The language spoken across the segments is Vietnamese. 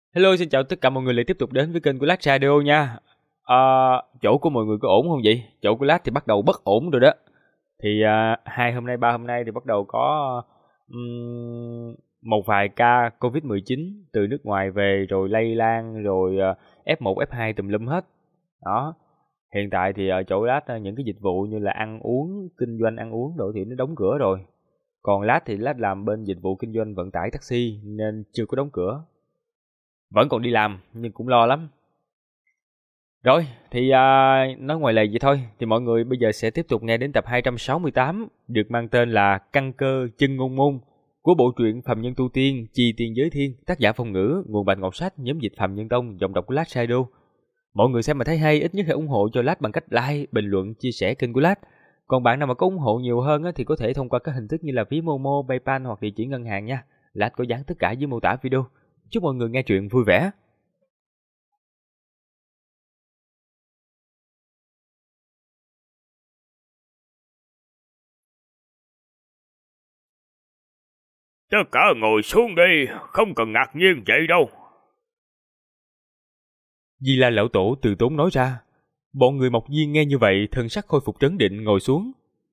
Hello, xin chào tất cả mọi người lại tiếp tục đến với kênh của Lát Radio nha. Ờ, Chỗ của mọi người có ổn không vậy? Chỗ của Lát thì bắt đầu bất ổn rồi đó. Thì 2 hôm nay, 3 hôm nay thì bắt đầu có một vài ca Covid-19 từ nước ngoài về rồi lây lan rồi F1, F2 tùm lum hết. Đó. Hiện tại thì ở chỗ Lát những cái dịch vụ như là ăn uống, kinh doanh ăn uống đồ thì nó đóng cửa rồi. Còn Lát thì Lát làm bên dịch vụ kinh doanh vận tải taxi nên chưa có đóng cửa. Vẫn còn đi làm nhưng cũng lo lắm. Rồi, thì nói ngoài lề vậy thôi, thì mọi người bây giờ sẽ tiếp tục nghe đến tập 268 được mang tên là Căn cơ chân ngôn môn của bộ truyện Phàm Nhân Tu Tiên, Chi Tiên Giới Thiên, tác giả Phong Ngữ, nguồn Bạch Ngọc Sách, nhóm dịch Phàm Nhân Tông, giọng đọc của Lát Shadow. Mọi người xem mà thấy hay, ít nhất hãy ủng hộ cho Lát bằng cách like, bình luận, chia sẻ kênh của Lát. Còn bạn nào mà có ủng hộ nhiều hơn thì có thể thông qua các hình thức như là ví Momo, PayPal hoặc địa chỉ ngân hàng nha. Lát có dán tất cả dưới mô tả video. Chúc mọi người nghe truyện vui vẻ. Tất cả ngồi xuống đi, không cần ngạc nhiên vậy đâu. Di La lão tổ từ tốn nói ra. Bọn người Mộc Diên nghe như vậy, thân sắc khôi phục trấn định ngồi xuống.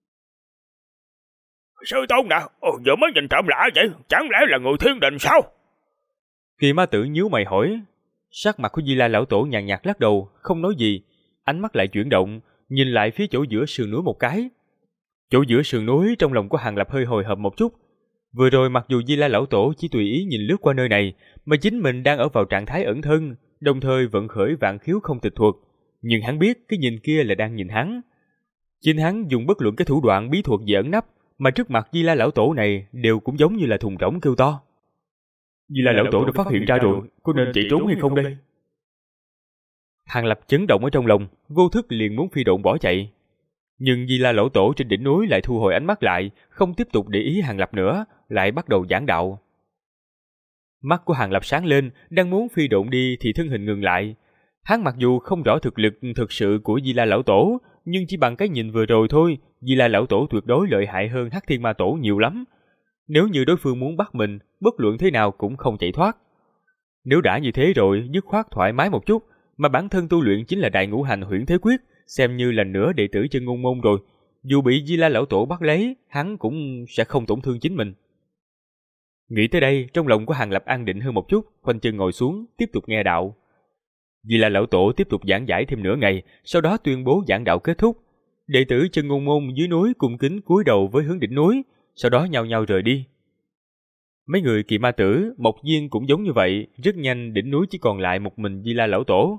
Sư tôn nè, giờ mới nhìn trộm lạ vậy, chẳng lẽ là người thiên đình sao? Kỳ Ma Tử nhíu mày hỏi. Sắc mặt của Di La lão tổ nhàn nhạt lắc đầu, không nói gì, ánh mắt lại chuyển động, nhìn lại phía chỗ giữa sườn núi một cái. Chỗ giữa sườn núi trong lòng của Hàng Lập hơi hồi hộp một chút. Vừa rồi mặc dù Di La lão tổ chỉ tùy ý nhìn lướt qua nơi này, mà chính mình đang ở vào trạng thái ẩn thân, đồng thời vận khởi vạn khiếu không tịch thuật, nhưng hắn biết cái nhìn kia là đang nhìn hắn. Chính hắn dùng bất luận cái thủ đoạn bí thuật gì ẩn nấp, mà trước mặt Di La lão tổ này đều cũng giống như là thùng rỗng kêu to. Di La lão tổ đã phát hiện ra rồi, có nên chạy trốn hay không đây? Hàng Lập chấn động ở trong lòng, vô thức liền muốn phi độn bỏ chạy. Nhưng Di La lão tổ trên đỉnh núi lại thu hồi ánh mắt lại, không tiếp tục để ý Hàng Lập nữa, lại bắt đầu giảng đạo. Mắt của Hàng Lập sáng lên, đang muốn phi độn đi thì thân hình ngừng lại. Hắn mặc dù không rõ thực lực thực sự của Di La lão tổ, nhưng chỉ bằng cái nhìn vừa rồi thôi, Di La lão tổ tuyệt đối lợi hại hơn Hắc Thiên Ma tổ nhiều lắm. Nếu như đối phương muốn bắt mình, bất luận thế nào cũng không chạy thoát. Nếu đã như thế rồi, dứt khoát thoải mái một chút, mà bản thân tu luyện chính là Đại Ngũ Hành Huyễn Thế Quyết, xem như là nửa đệ tử chân ngôn môn rồi. Dù bị Di La lão tổ bắt lấy, hắn cũng sẽ không tổn thương chính mình. Nghĩ tới đây, trong lòng của Hàng Lập an định hơn một chút, khoanh chân ngồi xuống, tiếp tục nghe đạo. Di La lão tổ tiếp tục giảng giải thêm nửa ngày, sau đó tuyên bố giảng đạo kết thúc. Đệ tử chân ngôn môn dưới núi cung kính cúi đầu với hướng đỉnh núi, sau đó nhao nhao rời đi. Mấy người Kỳ Ma Tử, Mộc Diên cũng giống như vậy, rất nhanh đỉnh núi chỉ còn lại một mình Di La lão tổ.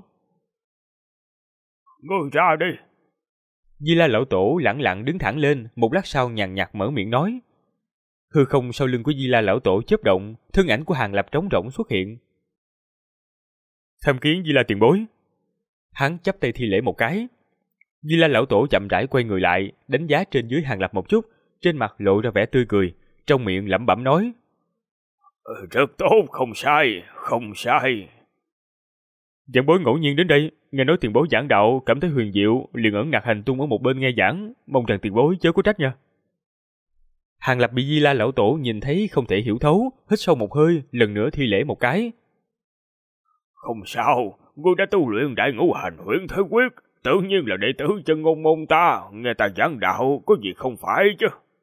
Ngươi ra đi. Di La lão tổ lẳng lặng đứng thẳng lên, một lát sau nhàn nhạt mở miệng nói. Hư không sau lưng của Di La lão tổ chớp động, thân ảnh của Hàng Lập trống rỗng xuất hiện. Tham kiến Di La tiền bối. Hắn chắp tay thi lễ một cái. Di La lão tổ chậm rãi quay người lại, đánh giá trên dưới Hàng Lập một chút, trên mặt lộ ra vẻ tươi cười, trong miệng lẩm bẩm nói. Rất tốt, không sai, không sai. Giảng bối ngẫu nhiên đến đây, nghe nói tiền bối giảng đạo cảm thấy huyền diệu, liền ẩn nặc hành tung ở một bên nghe giảng, mong rằng tiền bối chớ có trách nha. Hàng Lập bị Di La lão tổ nhìn thấy không thể hiểu thấu, hít sâu một hơi, lần nữa thi lễ một cái. Không sao, ngươi đã tu luyện Đại Ngũ Hành Huyễn Thế Quyết, tự nhiên là đệ tử chân ngôn môn ta, nghe ta giảng đạo có gì không phải chứ.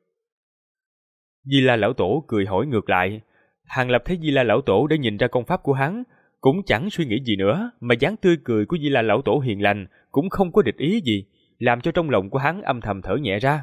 Di La lão tổ cười hỏi ngược lại. Hàng Lập thấy Di La lão tổ đã nhìn ra công pháp của hắn, cũng chẳng suy nghĩ gì nữa, mà dáng tươi cười của Di La lão tổ hiền lành cũng không có địch ý gì, làm cho trong lòng của hắn âm thầm thở nhẹ ra.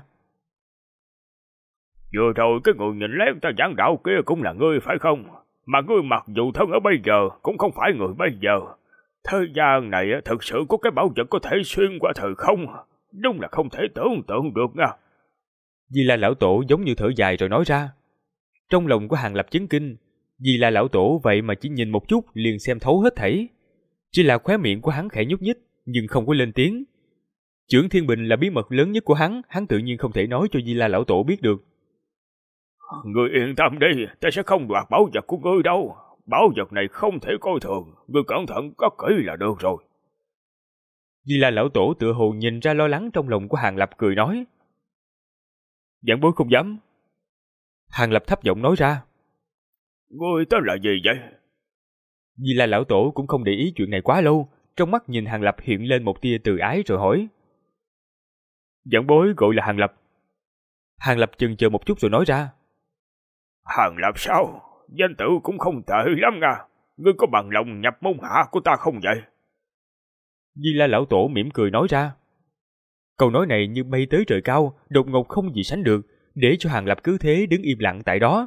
Vừa rồi cái người nhìn lén ta giảng đạo kia cũng là ngươi phải không? Mà ngươi mặc dù thân ở bây giờ cũng không phải người bây giờ. Thế gian này thực sự có cái bảo vật có thể xuyên qua thời không, đúng là không thể tưởng tượng được nha. Di La lão tổ giống như thở dài rồi nói ra. Trong lòng của Hàng Lập chấn kinh, Di La lão tổ vậy mà chỉ nhìn một chút liền xem thấu hết thảy. Chỉ là khóe miệng của hắn khẽ nhúc nhích, nhưng không có lên tiếng. Chưởng Thiên Bình là bí mật lớn nhất của hắn tự nhiên không thể nói cho Di La lão tổ biết được. Ngươi yên tâm đi, ta sẽ không đoạt bảo vật của ngươi đâu. Bảo vật này không thể coi thường, ngươi cẩn thận có kỹ là được rồi. Di La lão tổ tựa hồ nhìn ra lo lắng trong lòng của Hàng Lập cười nói. Giảng bối không dám. Hàng Lập thấp giọng nói ra. Ngươi tên là gì vậy? Di La lão tổ cũng không để ý chuyện này quá lâu, trong mắt nhìn Hàng Lập hiện lên một tia từ ái rồi hỏi. Giảng bối gọi là Hàng Lập. Hàng Lập chần chờ một chút rồi nói ra. Hàng Lập sao? Danh tự cũng không tệ lắm nha. Ngươi có bằng lòng nhập môn hạ của ta không vậy? Di La lão tổ mỉm cười nói ra. Câu nói này như bay tới trời cao, đột ngột không gì sánh được, để cho Hàng Lập cứ thế đứng im lặng tại đó.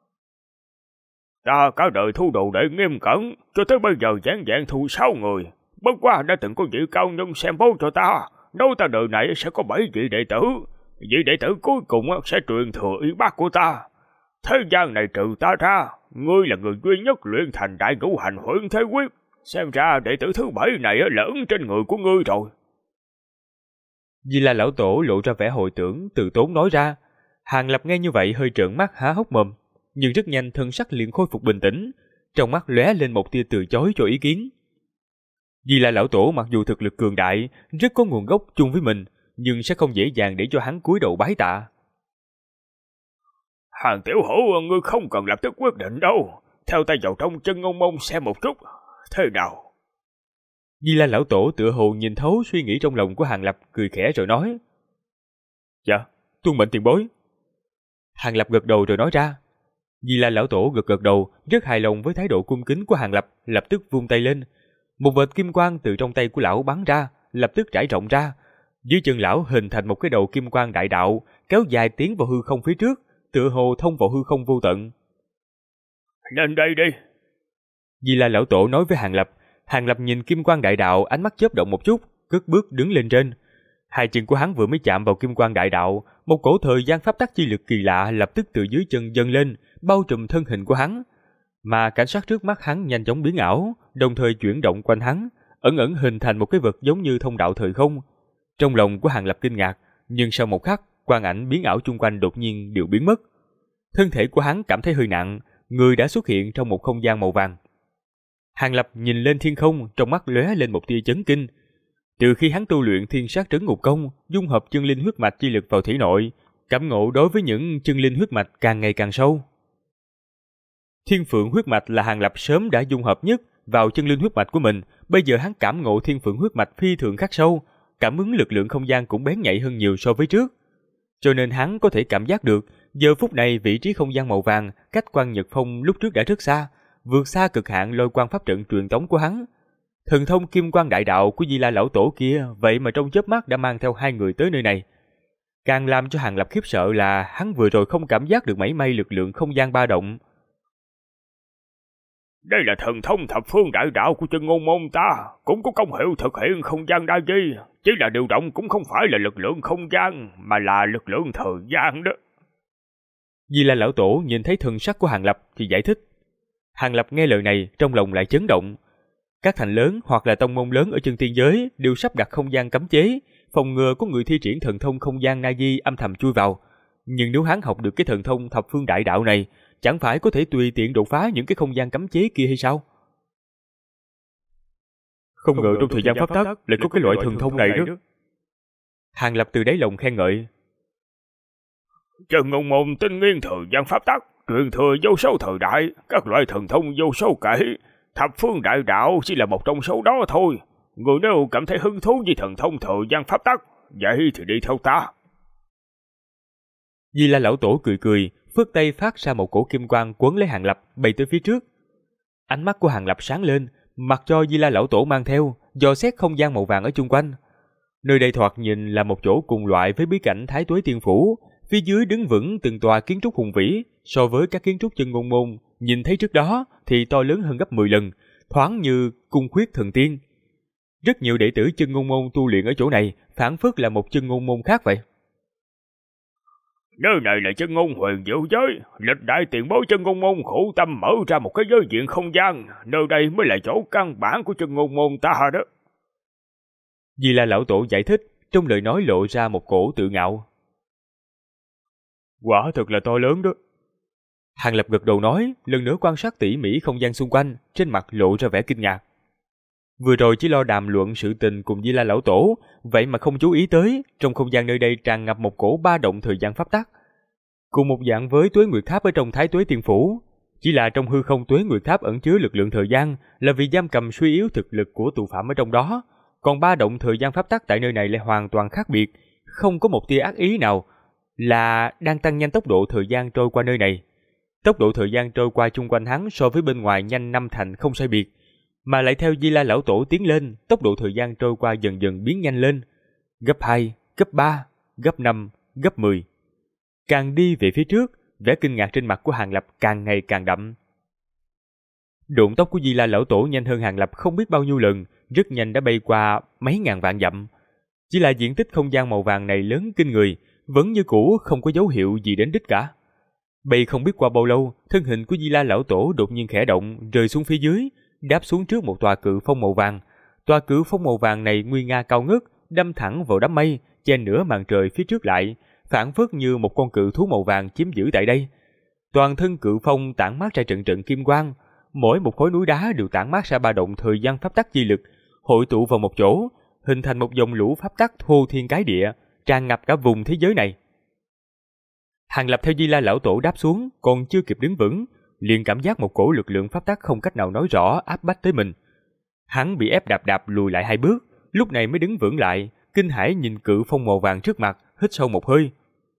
Ta cả đời thu đồ đệ nghiêm cẩn, cho tới bây giờ giảng dạng thu 6 người. Bất quá đã từng có vị cao nhân xem bố cho ta, nói ta đời này sẽ có 7 vị đệ tử. Vị đệ tử cuối cùng sẽ truyền thừa y bác của ta. Thế gian này trừ ta ra, ngươi là người duy nhất luyện thành đại ngũ hành huyền thế quyết. Xem ra đệ tử thứ 7 này là ấn trên người của ngươi rồi. Di La lão tổ lộ ra vẻ hồi tưởng, từ tốn nói ra. Hàng Lập nghe như vậy hơi trợn mắt há hốc mồm, nhưng rất nhanh thân sắc liền khôi phục bình tĩnh, trong mắt lóe lên một tia từ chối cho ý kiến. Di La lão tổ mặc dù thực lực cường đại, rất có nguồn gốc chung với mình, nhưng sẽ không dễ dàng để cho hắn cúi đầu bái tạ. Hàng tiểu hữu, ngươi không cần lập tức quyết định đâu. Theo ta vào trong Chân Ngôn môn xem một chút. Thế nào? Di La lão tổ tựa hồ nhìn thấu suy nghĩ trong lòng của Hàng Lập, cười khẽ rồi nói. Dạ, tuân mệnh tiền bối. Hàng Lập gật đầu rồi nói ra. Di La lão tổ gật đầu, rất hài lòng với thái độ cung kính của Hàng Lập, lập tức vung tay lên. Một vệt kim quang từ trong tay của lão bắn ra, lập tức trải rộng ra. Dưới chân lão hình thành một cái đầu kim quang đại đạo, kéo dài tiến vào hư không phía trước, tựa hồ thông vào hư không vô tận. Lên đây đi. Di La lão tổ nói với Hàng Lập. Hàng Lập nhìn kim quang đại đạo, ánh mắt chớp động một chút, cất bước đứng lên trên. Hai chân của hắn vừa mới chạm vào kim quang đại đạo, một cổ thời gian pháp tắc chi lực kỳ lạ lập tức từ dưới chân dâng lên, bao trùm thân hình của hắn. Mà cảnh sát trước mắt hắn nhanh chóng biến ảo, đồng thời chuyển động quanh hắn, ẩn ẩn hình thành một cái vật giống như thông đạo thời không. Trong lòng của Hàng Lập kinh ngạc, nhưng sau một khắc, quang ảnh biến ảo chung quanh đột nhiên đều biến mất. Thân thể của hắn cảm thấy hơi nặng, người đã xuất hiện trong một không gian màu vàng. Hàng Lập nhìn lên thiên không, trong mắt lóe lên một tia chấn kinh. Từ khi hắn tu luyện Thiên Sát Trấn Ngục Công, dung hợp chân linh huyết mạch chi lực vào thể nội, cảm ngộ đối với những chân linh huyết mạch càng ngày càng sâu. Thiên Phượng huyết mạch là Hàng Lập sớm đã dung hợp nhất vào chân linh huyết mạch của mình, bây giờ hắn cảm ngộ Thiên Phượng huyết mạch phi thường khắc sâu, cảm ứng lực lượng không gian cũng bén nhạy hơn nhiều so với trước. Cho nên hắn có thể cảm giác được, giờ phút này vị trí không gian màu vàng cách Quan Nhật Phong lúc trước đã rất xa, vượt xa cực hạn lôi quang pháp trận truyền tống của hắn. Thần thông kim quang đại đạo của Di La lão tổ kia vậy mà trong chớp mắt đã mang theo hai người tới nơi này. Càng làm cho Hàng Lập khiếp sợ là hắn vừa rồi không cảm giác được mảy may lực lượng không gian ba động. Đây là thần thông thập phương đại đạo của Chân Ngôn môn ta, cũng có công hiệu thực hiện không gian đa di, chỉ là điều động cũng không phải là lực lượng không gian, mà là lực lượng thời gian đó. Di La lão tổ nhìn thấy thần sắc của Hàng Lập thì giải thích. Hàng Lập nghe lời này trong lòng lại chấn động. Các thành lớn hoặc là tông môn lớn ở chân tiên giới đều sắp đặt không gian cấm chế, phòng ngừa có người thi triển thần thông không gian na di âm thầm chui vào. Nhưng nếu hắn học được cái thần thông thập phương đại đạo này, chẳng phải có thể tùy tiện đột phá những cái không gian cấm chế kia hay sao? Không ngờ trong thời gian pháp tắc lại có cái loại thần thông này đó. Hàng Lập từ đáy lòng khen ngợi. Chân Ngôn môn tinh nghiên thời gian pháp tắc, truyền thừa vô số thời đại, các loại thần thông vô số kể. Thập phương đại đạo chỉ là một trong số đó thôi. Người nếu cảm thấy hứng thú với thần thông thời gian pháp tắc, vậy thì đi theo ta. Di La lão tổ cười cười, phất tay phát ra một cổ kim quang quấn lấy Hàng Lập bay tới phía trước. Ánh mắt của Hàng Lập sáng lên, mặc cho Di La lão tổ mang theo, dò xét không gian màu vàng ở chung quanh. Nơi đây thoạt nhìn là một chỗ cùng loại với bí cảnh Thái Tuế Tiên Phủ, phía dưới đứng vững từng tòa kiến trúc hùng vĩ, so với các kiến trúc Chân Ngôn môn nhìn thấy trước đó thì to lớn hơn gấp 10 lần, thoáng như cung khuyết thần tiên. Rất nhiều đệ tử Chân Ngôn môn tu luyện ở chỗ này, phảng phất là một Chân Ngôn môn khác vậy. Nơi này là Chân Ngôn huyền diệu giới, lịch đại tiền bối Chân Ngôn môn khổ tâm mở ra một cái giới diện không gian, nơi đây mới là chỗ căn bản của Chân Ngôn môn ta đó. Di La lão tổ giải thích, trong lời nói lộ ra một cổ tự ngạo. Quả thật là to lớn đó. Hàng Lập gật đầu nói, lần nữa quan sát tỉ mỉ không gian xung quanh, trên mặt lộ ra vẻ kinh ngạc. Vừa rồi chỉ lo đàm luận sự tình cùng Di La lão tổ, vậy mà không chú ý tới, trong không gian nơi đây tràn ngập một cổ ba động thời gian pháp tắc. Cùng một dạng với Tuế Nguyệt Tháp ở trong Thái Tuế Tiên Phủ, Chỉ là trong hư không Tuế Nguyệt Tháp ẩn chứa lực lượng thời gian là vì giam cầm suy yếu thực lực của tù phạm ở trong đó, còn ba động thời gian pháp tắc tại nơi này lại hoàn toàn khác biệt, không có một tia ác ý nào, là đang tăng nhanh tốc độ thời gian trôi qua nơi này. Tốc độ thời gian trôi qua chung quanh hắn so với bên ngoài nhanh 5 thành không sai biệt, mà lại theo Di La lão tổ tiến lên, tốc độ thời gian trôi qua dần dần biến nhanh lên, gấp 2, gấp 3, gấp 5, gấp 10. Càng đi về phía trước, vẻ kinh ngạc trên mặt của Hàng Lập càng ngày càng đậm. Độn tốc của Di La lão tổ nhanh hơn Hàng Lập không biết bao nhiêu lần, rất nhanh đã bay qua mấy ngàn vạn dặm. Chỉ là diện tích không gian màu vàng này lớn kinh người, vẫn như cũ không có dấu hiệu gì đến đích cả. Bay không biết qua bao lâu, thân hình của Di La lão tổ đột nhiên khẽ động, rơi xuống phía dưới, đáp xuống trước một tòa cự phong màu vàng. Tòa cự phong màu vàng này nguy nga cao ngất, đâm thẳng vào đám mây, che nửa màn trời phía trước lại, phảng phất như một con cự thú màu vàng chiếm giữ tại đây. Toàn thân cự phong tản mát ra trận trận kim quang, mỗi một khối núi đá đều tản mát ra ba động thời gian pháp tắc chi lực, hội tụ vào một chỗ, hình thành một dòng lũ pháp tắc thô thiên cái địa, tràn ngập cả vùng thế giới này. Hàng Lập theo Di La lão tổ đáp xuống, còn chưa kịp đứng vững, liền cảm giác một cổ lực lượng pháp tắc không cách nào nói rõ áp bách tới mình. Hắn bị ép đạp đạp lùi lại 2 bước, lúc này mới đứng vững lại, kinh hãi nhìn cự phong màu vàng trước mặt, hít sâu một hơi.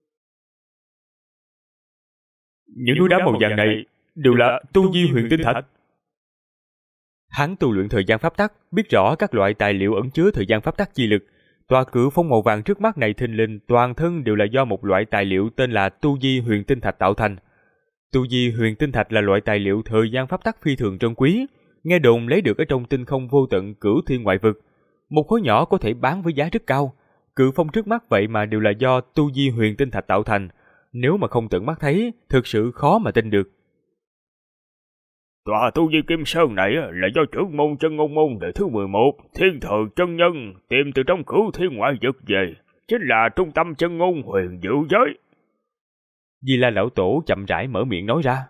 Những núi đá màu vàng này đều là tu di huyền tinh thạch. Hắn tu luyện thời gian pháp tắc, biết rõ các loại tài liệu ẩn chứa thời gian pháp tắc chi lực. Tòa cự phong màu vàng trước mắt này thình lình toàn thân đều là do một loại tài liệu tên là tu di huyền tinh thạch tạo thành. Tu di huyền tinh thạch là loại tài liệu thời gian pháp tắc phi thường trân quý, nghe đồn lấy được ở trong tinh không vô tận cửu thiên ngoại vực. Một khối nhỏ có thể bán với giá rất cao. Cự phong trước mắt vậy mà đều là do tu di huyền tinh thạch tạo thành, nếu mà không tận mắt thấy, thực sự khó mà tin được. Tòa tu di Kim Sơn này là do trưởng môn Chân Ngôn Môn đời thứ 11, Thiên Thừa chân nhân tìm từ trong cửu thiên ngoại vực về, chính là trung tâm chân ngôn huyền diệu giới. Di La lão tổ chậm rãi mở miệng nói ra.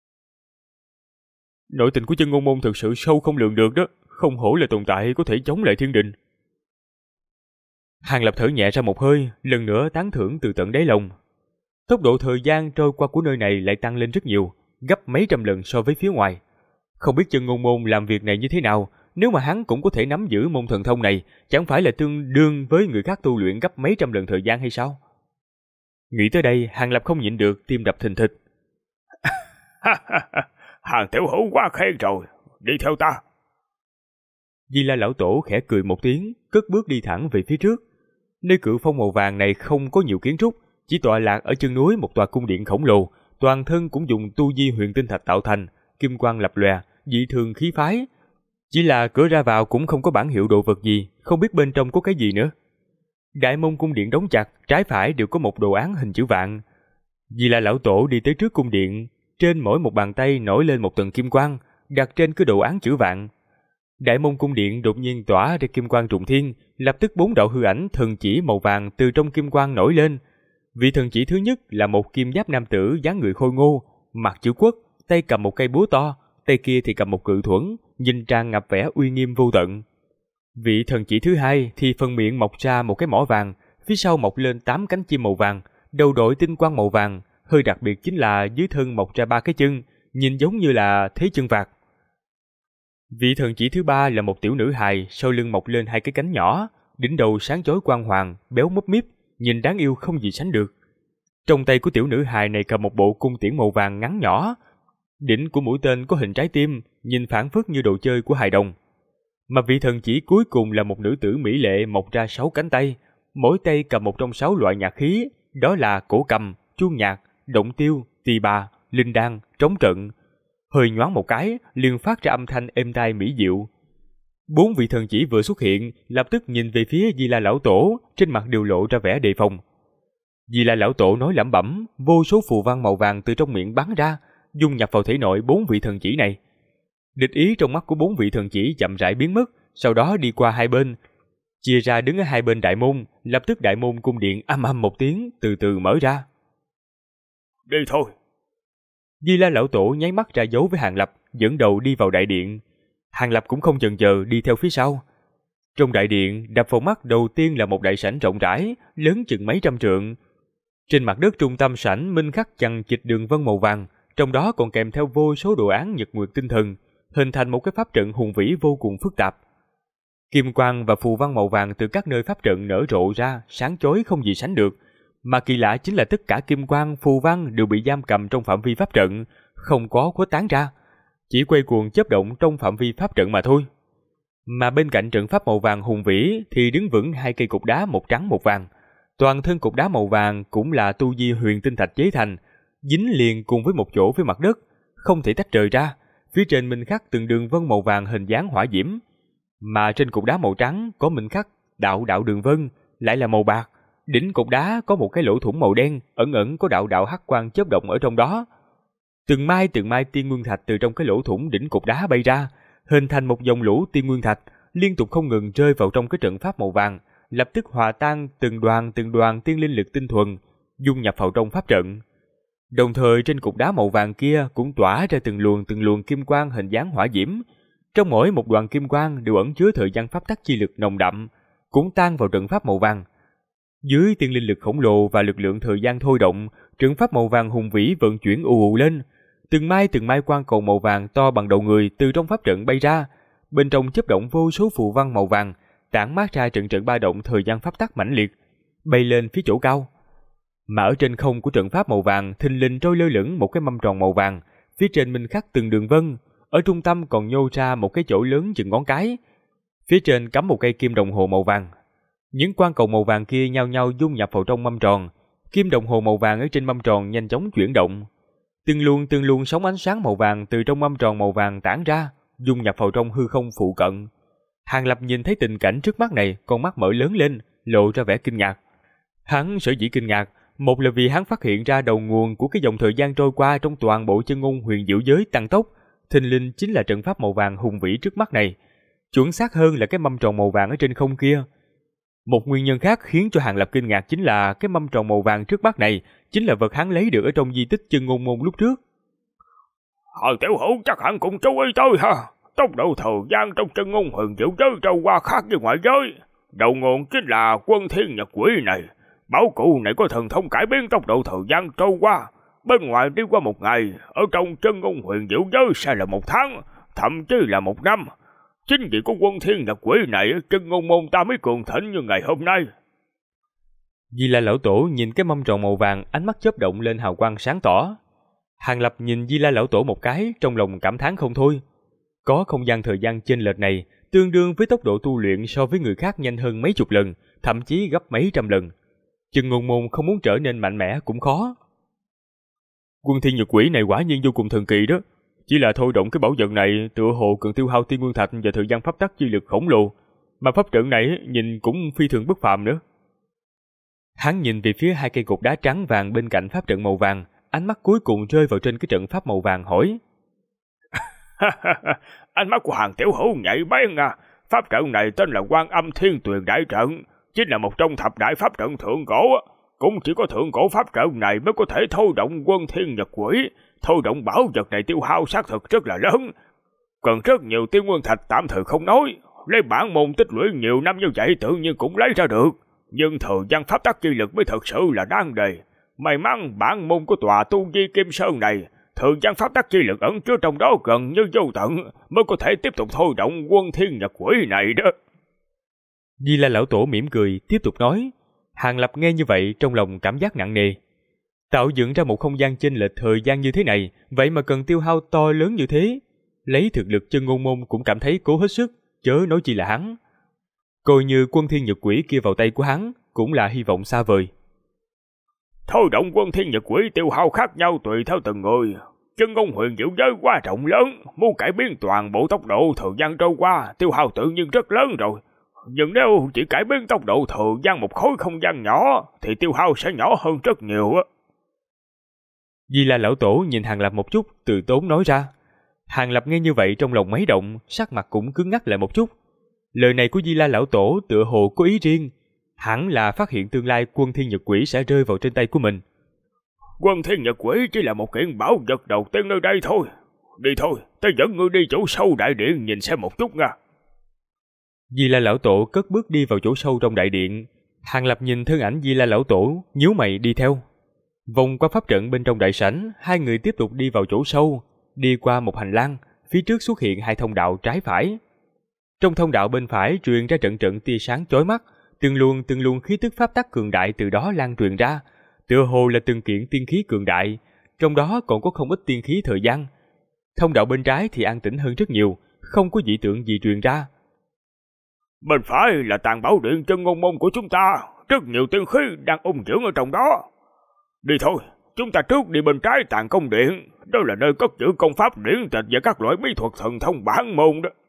Nội tình của Chân Ngôn Môn thực sự sâu không lường được đó, không hổ là tồn tại có thể chống lại thiên đình. Hàng Lập thở nhẹ ra một hơi, lần nữa tán thưởng từ tận đáy lòng. Tốc độ thời gian trôi qua của nơi này lại tăng lên rất nhiều, gấp mấy trăm lần so với phía ngoài. Không biết Chân Ngôn Môn làm việc này như thế nào, nếu mà hắn cũng có thể nắm giữ môn thần thông này, chẳng phải là tương đương với người khác tu luyện gấp mấy trăm lần thời gian hay sao? Nghĩ tới đây, Hàng Lập không nhịn được, tim đập thình thịch. Hàng tiểu hữu quá khen rồi, đi theo ta. Di La lão tổ khẽ cười một tiếng, cất bước đi thẳng về phía trước. Nơi cự phong màu vàng này không có nhiều kiến trúc, chỉ tọa lạc ở chân núi một tòa cung điện khổng lồ, toàn thân cũng dùng tu di huyền tinh thạch tạo thành, kim quang lập lòe, dị thường khí phái. Chỉ là cửa ra vào cũng không có bản hiệu đồ vật gì, không biết bên trong có cái gì nữa. Đại môn cung điện đóng chặt, trái phải đều có một đồ án hình chữ vạn. Di La lão tổ đi tới trước cung điện, trên mỗi một bàn tay nổi lên một tầng kim quang, đặt trên cái đồ án chữ vạn. Đại môn cung điện đột nhiên tỏa ra kim quang trùng thiên, lập tức 4 đạo hư ảnh thần chỉ màu vàng từ trong kim quang nổi lên. Vị thần chỉ thứ nhất là một kim giáp nam tử dáng người khôi ngô, mặt chữ quốc, tay cầm một cây búa to, tay kia thì cầm một cự thuẫn, nhìn tràn ngập vẻ uy nghiêm vô tận. Vị thần chỉ thứ hai thì phần miệng mọc ra một cái mỏ vàng, phía sau mọc lên 8 cánh chim màu vàng, đầu đội tinh quang màu vàng, hơi đặc biệt chính là dưới thân mọc ra 3 cái chân, nhìn giống như là thế chân vạc. Vị thần chỉ thứ ba là một tiểu nữ hài, sau lưng mọc lên 2 cái cánh nhỏ, đỉnh đầu sáng chói quang hoàng, béo múp míp, nhìn đáng yêu không gì sánh được. Trong tay của tiểu nữ hài này cầm một bộ cung tiễn màu vàng ngắn nhỏ, đỉnh của mũi tên có hình trái tim, nhìn phảng phất như đồ chơi của hài đồng. Mà vị thần chỉ cuối cùng là một nữ tử mỹ lệ mọc ra 6 cánh tay, mỗi tay cầm một trong 6 loại nhạc khí, đó là cổ cầm, chuông nhạc, động tiêu, tỳ bà, linh đan, trống trận. Hơi nhoáng một cái, liền phát ra âm thanh êm tai mỹ diệu. 4 vị thần chỉ vừa xuất hiện, lập tức nhìn về phía Di La lão tổ, trên mặt đều lộ ra vẻ đề phòng. Di La lão tổ nói lẩm bẩm, vô số phù văn màu vàng từ trong miệng bắn ra, dung nhập vào thể nội 4 vị thần chỉ này. Địch ý trong mắt của 4 vị thần chỉ chậm rãi biến mất, sau đó đi qua hai bên, chia ra đứng ở hai bên đại môn, lập tức đại môn cung điện âm âm một tiếng từ từ mở ra. Đi thôi. Di La lão tổ nháy mắt ra dấu với Hàng Lập, dẫn đầu đi vào đại điện. Hàng Lập cũng không chần chờ đi theo phía sau. Trong đại điện, đập vào mắt đầu tiên là một đại sảnh rộng rãi, lớn chừng mấy trăm trượng. Trên mặt đất trung tâm sảnh minh khắc chằng chịt đường vân màu vàng, trong đó còn kèm theo vô số đồ án nhật nguyệt tinh thần, hình thành một cái pháp trận hùng vĩ vô cùng phức tạp. Kim quang và phù văn màu vàng từ các nơi pháp trận nở rộ ra, sáng chói không gì sánh được. Mà kỳ lạ chính là tất cả kim quang, phù văn đều bị giam cầm trong phạm vi pháp trận, không có khuếch tán ra, chỉ quay cuồng chớp động trong phạm vi pháp trận mà thôi. Mà bên cạnh trận pháp màu vàng hùng vĩ thì đứng vững hai cây cục đá một trắng một vàng. Toàn thân cục đá màu vàng cũng là tu vi huyền tinh thạch chế thành, dính liền cùng với một chỗ với mặt đất, không thể tách rời ra. Phía trên minh khắc từng đường vân màu vàng hình dáng hỏa diễm, mà trên cục đá màu trắng có minh khắc đạo đạo đường vân lại là màu bạc. Đỉnh cục đá có một cái lỗ thủng màu đen, ẩn ẩn có đạo đạo hắc quang chớp động ở trong đó. Từng mai tiên nguyên thạch từ trong cái lỗ thủng đỉnh cục đá bay ra, hình thành một dòng lũ tiên nguyên thạch, liên tục không ngừng rơi vào trong cái trận pháp màu vàng, lập tức hòa tan từng đoàn tiên linh lực tinh thuần, dung nhập vào trong pháp trận. Đồng thời trên cục đá màu vàng kia cũng tỏa ra từng luồng kim quang hình dáng hỏa diễm. Trong mỗi một đoàn kim quang đều ẩn chứa thời gian pháp tắc chi lực nồng đậm, cũng tan vào trận pháp màu vàng. Dưới tiên linh lực khổng lồ và lực lượng thời gian thôi động, trận pháp màu vàng hùng vĩ vận chuyển ù ù lên. Từng mai quang cầu màu vàng to bằng đầu người từ trong pháp trận bay ra, bên trong chớp động vô số phù văn màu vàng, tản mát ra trận ba động thời gian pháp tắc mãnh liệt, bay lên phía chỗ cao. Mà ở trên không của trận pháp màu vàng thình lình trôi lơ lửng một cái mâm tròn màu vàng, phía trên minh khắc từng đường vân, ở trung tâm còn nhô ra một cái chỗ lớn chừng ngón cái. Phía trên cắm một cây kim đồng hồ màu vàng. Những quang cầu màu vàng kia nhau nhau dung nhập vào trong mâm tròn, kim đồng hồ màu vàng ở trên mâm tròn nhanh chóng chuyển động. Từng luồng sóng ánh sáng màu vàng từ trong mâm tròn màu vàng tản ra, dung nhập vào trong hư không phụ cận. Hàng Lập nhìn thấy tình cảnh trước mắt này, con mắt mở lớn lên, lộ ra vẻ kinh ngạc. Hắn sở dĩ kinh ngạc, một là vì hắn phát hiện ra đầu nguồn của cái dòng thời gian trôi qua trong toàn bộ chân ngôn huyền diệu giới tăng tốc, thình lình chính là trận pháp màu vàng hùng vĩ trước mắt này. Chuẩn xác hơn là cái mâm tròn màu vàng ở trên không kia. Một nguyên nhân khác khiến cho Hàng Lập kinh ngạc chính là cái mâm tròn màu vàng trước mắt này chính là vật hắn lấy được ở trong di tích chân ngôn môn lúc trước. Tiểu hữu chắc hẳn cũng chú ý tới ha. Tốc độ thời gian trong chân ngôn huyền diệu giới trôi qua khác với ngoại giới. Đầu nguồn chính là quân thiên nhật quỷ này. Bảo cụ này có thần thông cải biến tốc độ thời gian trôi qua. Bên ngoài đi qua một ngày, ở trong chân ngôn huyền diệu giới sẽ là 1 tháng, thậm chí là 1 năm. Chính vì có quân thiên nhật quỷ này, chân ngôn môn ta mới cường thịnh như ngày hôm nay. Di La Lão Tổ nhìn cái mâm tròn màu vàng, ánh mắt chớp động lên hào quang sáng tỏ. Hàng Lập nhìn Di La Lão Tổ một cái, trong lòng cảm thán không thôi. Có không gian thời gian chênh lệch này, tương đương với tốc độ tu luyện so với người khác nhanh hơn mấy chục lần, thậm chí gấp mấy trăm lần. Chân ngôn môn không muốn trở nên mạnh mẽ cũng khó. Quân thiên nhật quỷ này quả nhiên vô cùng thần kỳ đó. Chỉ là thôi động cái bảo vật này tựa hồ cần tiêu hao tiên nguyên thạch và thời gian pháp tắc chi lực khổng lồ, mà pháp trận này nhìn cũng phi thường bất phàm nữa. Hắn nhìn về phía hai cây cột đá trắng vàng bên cạnh pháp trận màu vàng, ánh mắt cuối cùng rơi vào trên cái trận pháp màu vàng hỏi: Ánh mắt của Hàng tiểu hữu nhạy bén à. Pháp trận này tên là Quan Âm Thiên Tuyền Đại Trận, chính là một trong thập đại pháp trận thượng cổ. Cũng chỉ có thượng cổ pháp trận này mới có thể thôi động quân thiên nhật quỷ. Thôi động bảo vật này tiêu hao xác thực rất là lớn, cần rất nhiều tiên nguyên thạch tạm thời không nói, lấy bản môn tích lũy nhiều năm như vậy tự nhiên cũng lấy ra được. Nhưng thời gian pháp tắc chi lực mới thật sự là nan đề. May mắn bản môn của tòa tu di Kim Sơn này, thời gian pháp tắc chi lực ẩn chứa trong đó gần như vô tận, mới có thể tiếp tục thôi động quân thiên nhật quỷ này đó. Di La Lão Tổ mỉm cười tiếp tục nói. Hàng Lập nghe như vậy trong lòng cảm giác nặng nề. Tạo dựng ra một không gian chênh lệch thời gian như thế này, vậy mà cần tiêu hao to lớn như thế. Lấy thực lực chân ngôn môn cũng cảm thấy cố hết sức, chớ nói chi là hắn. Coi như quân thiên nhật quỷ kia vào tay của hắn, cũng là hy vọng xa vời. Thôi động quân thiên nhật quỷ tiêu hao khác nhau tùy theo từng người. Chân ngôn huyền diệu giới quá rộng lớn, muốn cải biến toàn bộ tốc độ thời gian trôi qua, tiêu hao tự nhiên rất lớn rồi. Nhưng nếu chỉ cải biến tốc độ thời gian một khối không gian nhỏ, thì tiêu hao sẽ nhỏ hơn rất nhiều á. Di La Lão Tổ nhìn Hàng Lập một chút, từ tốn nói ra. Hàng Lập nghe như vậy trong lòng mấy động, sắc mặt cũng cứng ngắc lại một chút. Lời này của Di La Lão Tổ tựa hồ có ý riêng, hẳn là phát hiện tương lai quân thiên nhật quỷ sẽ rơi vào trên tay của mình. Quân thiên nhật quỷ chỉ là một kiện bảo vật đầu tiên nơi đây thôi. Đi thôi, ta dẫn ngươi đi chỗ sâu đại điện nhìn xem một chút nha. Di La Lão Tổ cất bước đi vào chỗ sâu trong đại điện. Hàng Lập nhìn thân ảnh Di La Lão Tổ, nhíu mày đi theo. Vòng qua pháp trận bên trong đại sảnh, hai người tiếp tục đi vào chỗ sâu, đi qua một hành lang, phía trước xuất hiện hai thông đạo trái phải. Trong thông đạo bên phải truyền ra trận trận tia sáng chói mắt, từng luồng khí tức pháp tắc cường đại từ đó lan truyền ra, tựa hồ là từng kiện tiên khí cường đại, trong đó còn có không ít tiên khí thời gian. Thông đạo bên trái thì an tĩnh hơn rất nhiều, không có dị tượng gì truyền ra. Bên phải là tàng bảo điện chân ngôn môn của chúng ta, rất nhiều tiên khí đang ung dưỡng ở trong đó. Đi thôi, chúng ta trước đi bên trái tàng công điện, đó là nơi cất giữ công pháp điển tịch và các loại bí thuật thần thông bản môn đó.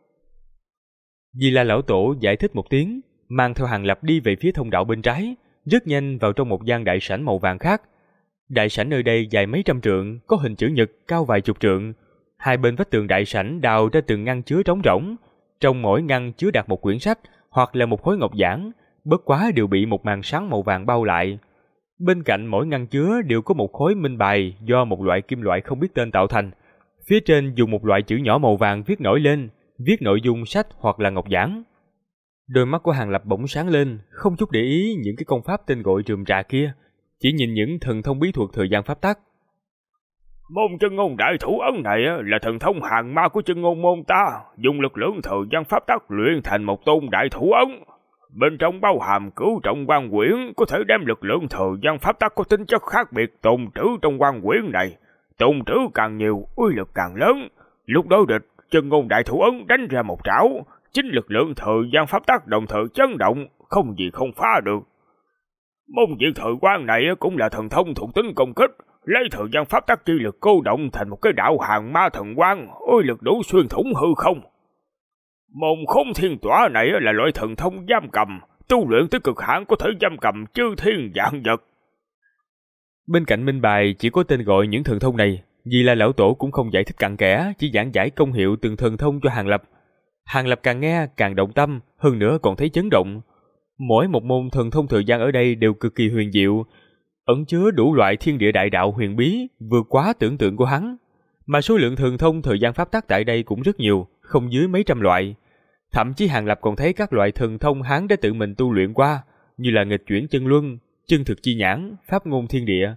Di La lão tổ giải thích một tiếng, mang theo Hàng Lập đi về phía thông đạo bên trái, rất nhanh vào trong một gian đại sảnh màu vàng khác. Đại sảnh nơi đây dài mấy trăm trượng, có hình chữ nhật cao vài chục trượng. Hai bên vách tường đại sảnh đào ra từng ngăn chứa trống rỗng, trong mỗi ngăn chứa đặt một quyển sách hoặc là một khối ngọc giản, bất quá đều bị một màn sáng màu vàng bao lại. Bên cạnh mỗi ngăn chứa đều có một khối minh bài do một loại kim loại không biết tên tạo thành. Phía trên dùng một loại chữ nhỏ màu vàng viết nổi lên, viết nội dung sách hoặc là ngọc giản. Đôi mắt của Hàng Lập bỗng sáng lên, không chút để ý những cái công pháp tên gọi rườm rà kia, chỉ nhìn những thần thông bí thuật thời gian pháp tắc. Môn chân ngôn đại thủ ấn này là thần thông hàng ma của chân ngôn môn ta, dùng lực lượng thời gian pháp tắc luyện thành một tôn đại thủ ấn. Bên trong bao hàm cửu trọng quan quyển, có thể đem lực lượng thời gian pháp tắc có tính chất khác biệt tồn trữ trong quan quyển này. Tồn trữ càng nhiều, uy lực càng lớn. Lúc đối địch, chân ngôn đại thủ ấn đánh ra một trảo, chính lực lượng thời gian pháp tắc đồng thời chấn động, không gì không phá được. Môn diện thời quan này cũng là thần thông thuộc tính công kích, lấy thời gian pháp tắc chi lực cô động thành một cái đạo hàng ma thần quang, uy lực đủ xuyên thủng hư không. Môn khôn thiên tỏa này là loại thần thông giam cầm, tu luyện tới cực hạn có thể giam cầm chư thiên vạn vật. Bên cạnh minh bài chỉ có tên gọi những thần thông này, vì là lão tổ cũng không giải thích cặn kẽ, chỉ giảng giải công hiệu từng thần thông cho Hàng Lập. Hàng Lập càng nghe càng động tâm, hơn nữa còn thấy chấn động. Mỗi một môn thần thông thời gian ở đây đều cực kỳ huyền diệu, ẩn chứa đủ loại thiên địa đại đạo huyền bí, vượt quá tưởng tượng của hắn. Mà số lượng thần thông thời gian pháp tắc tại đây cũng rất nhiều, không dưới mấy trăm loại. Thậm chí Hàng Lập còn thấy các loại thần thông hắn đã tự mình tu luyện qua, như là nghịch chuyển chân luân, chân thực chi nhãn, pháp ngôn thiên địa.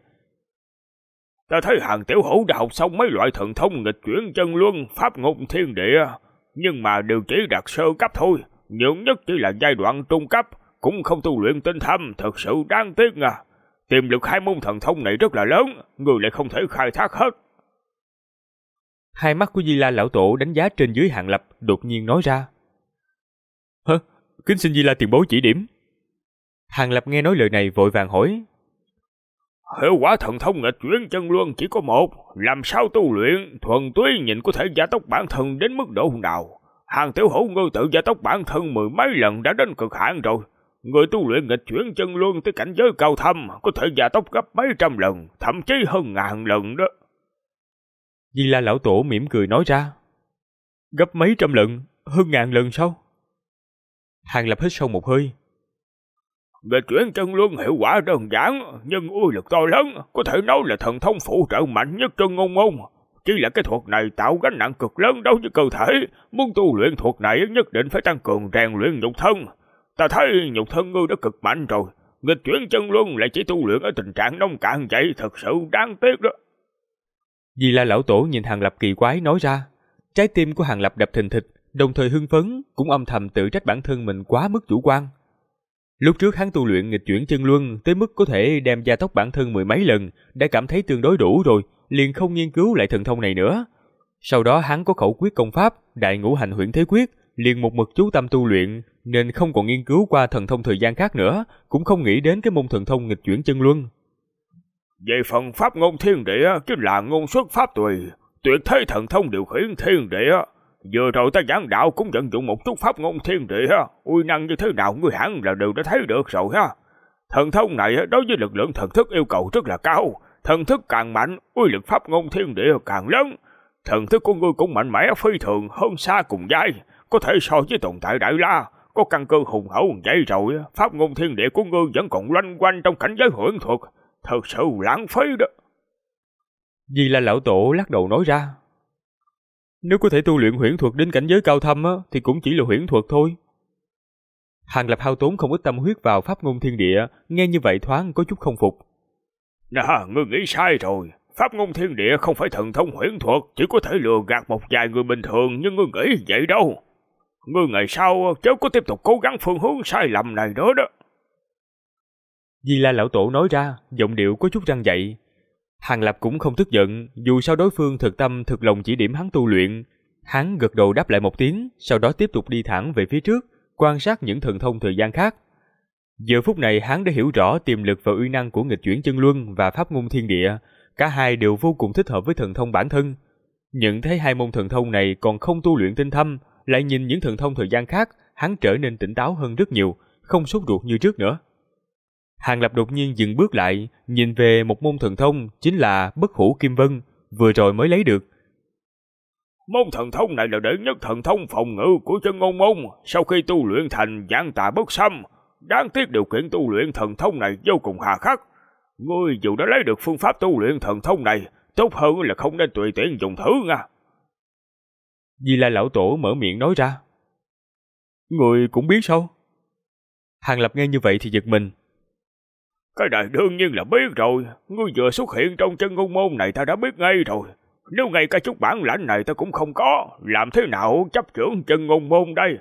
Ta thấy Hàng tiểu hữu đã học xong mấy loại thần thông nghịch chuyển chân luân, pháp ngôn thiên địa, nhưng mà đều chỉ đạt sơ cấp thôi, nhiều nhất chỉ là giai đoạn trung cấp, cũng không tu luyện tinh thâm, thật sự đáng tiếc à. Tiềm lực hai môn thần thông này rất là lớn, người lại không thể khai thác hết. Hai mắt của Di La lão tổ đánh giá trên dưới Hàng Lập, đột nhiên nói ra. Hả? Kính xin Di La tiền bối chỉ điểm. Hàng Lập nghe nói lời này vội vàng hỏi. Hiệu quả thần thông nghịch chuyển chân luân chỉ có một, làm sao tu luyện, thuần túy nhìn có thể gia tốc bản thân đến mức độ nào. Hàng tiểu hữu ngươi tự gia tốc bản thân mười mấy lần đã đến cực hạn rồi. Người tu luyện nghịch chuyển chân luân tới cảnh giới cao thâm có thể gia tốc gấp mấy trăm lần, thậm chí hơn ngàn lần đó. Di La lão tổ mỉm cười nói ra. Gấp mấy trăm lần, hơn ngàn lần sao? Hàng Lập hít sâu một hơi. Nghịch chuyển chân luân hiệu quả đơn giản, nhưng uy lực to lớn, có thể nói là thần thông phụ trợ mạnh nhất chân ngôn môn. Chỉ là cái thuật này tạo gánh nặng cực lớn đối với cơ thể, muốn tu luyện thuật này nhất định phải tăng cường rèn luyện nhục thân. Ta thấy nhục thân ngươi đã cực mạnh rồi, nghịch chuyển chân luân lại chỉ tu luyện ở tình trạng nông cạn vậy, thật sự đáng tiếc đó. Di La lão tổ nhìn Hàng Lập kỳ quái nói ra. Trái tim của Hàng Lập đập thình thịch, đồng thời hưng phấn, cũng âm thầm tự trách bản thân mình quá mức chủ quan. Lúc trước hắn tu luyện nghịch chuyển chân luân tới mức có thể đem gia tốc bản thân mười mấy lần, đã cảm thấy tương đối đủ rồi, liền không nghiên cứu lại thần thông này nữa. Sau đó hắn có khẩu quyết công pháp, đại ngũ hành huyễn thế quyết, liền một mực chú tâm tu luyện, nên không còn nghiên cứu qua thần thông thời gian khác nữa, cũng không nghĩ đến cái môn thần thông nghịch chuyển chân luân. Về phần pháp ngôn thiên địa chính là ngôn xuất pháp tùy, tuyệt thế thần thông điều khiển thiên địa. Vừa rồi ta giảng đạo cũng vận dụng một chút pháp ngôn thiên địa, uy năng như thế nào ngươi hẳn là đều đã thấy được rồi ha. Thần thông này đối với lực lượng thần thức yêu cầu rất là cao, thần thức càng mạnh, uy lực pháp ngôn thiên địa càng lớn. Thần thức của ngươi cũng mạnh mẽ phi thường, hơn xa cùng giai, có thể so với tồn tại Đại La, có căn cơ hùng hậu vậy rồi, pháp ngôn thiên địa của ngươi vẫn còn loanh quanh trong cảnh giới huyễn thuật, thật sự lãng phí đó. Di La lão tổ lắc đầu nói ra. Nếu có thể tu luyện huyễn thuật đến cảnh giới cao thâm thì cũng chỉ là huyễn thuật thôi. Hàng Lập hao tốn không ít tâm huyết vào pháp ngôn thiên địa, nghe như vậy thoáng có chút không phục. Nè, ngươi nghĩ sai rồi. Pháp ngôn thiên địa không phải thần thông huyễn thuật, chỉ có thể lừa gạt một vài người bình thường, nhưng ngươi nghĩ vậy đâu. Ngươi ngày sau chớ có tiếp tục cố gắng phương hướng sai lầm này nữa đó. Di La lão tổ nói ra, giọng điệu có chút răn dạy. Hàng Lập cũng không tức giận, dù sao đối phương thực tâm thực lòng chỉ điểm hắn tu luyện. Hắn gật đầu đáp lại một tiếng, sau đó tiếp tục đi thẳng về phía trước, quan sát những thần thông thời gian khác. Giờ phút này hắn đã hiểu rõ tiềm lực và uy năng của nghịch chuyển chân luân và pháp ngôn thiên địa, cả hai đều vô cùng thích hợp với thần thông bản thân. Nhận thấy hai môn thần thông này còn không tu luyện tinh thâm, lại nhìn những thần thông thời gian khác, hắn trở nên tỉnh táo hơn rất nhiều, không sốt ruột như trước nữa. Hàng Lập đột nhiên dừng bước lại, nhìn về một môn thần thông chính là Bất Hủ Kim Vân, vừa rồi mới lấy được. Môn thần thông này là đệ nhất thần thông phòng ngự của Chân Ngôn Môn, sau khi tu luyện thành Vạn Tà Bất Xâm. Đáng tiếc điều kiện tu luyện thần thông này vô cùng hà khắc. Ngươi dù đã lấy được phương pháp tu luyện thần thông này, tốt hơn là không nên tùy tiện dùng thử nha. Di La lão tổ mở miệng nói ra. Người cũng biết sao? Hàng Lập nghe như vậy thì giật mình. Cái này đương nhiên là biết rồi. Ngươi vừa xuất hiện trong Chân Ngôn Môn này ta đã biết ngay rồi. Nếu ngay cả chút bản lãnh này ta cũng không có, làm thế nào chấp trưởng Chân Ngôn Môn đây?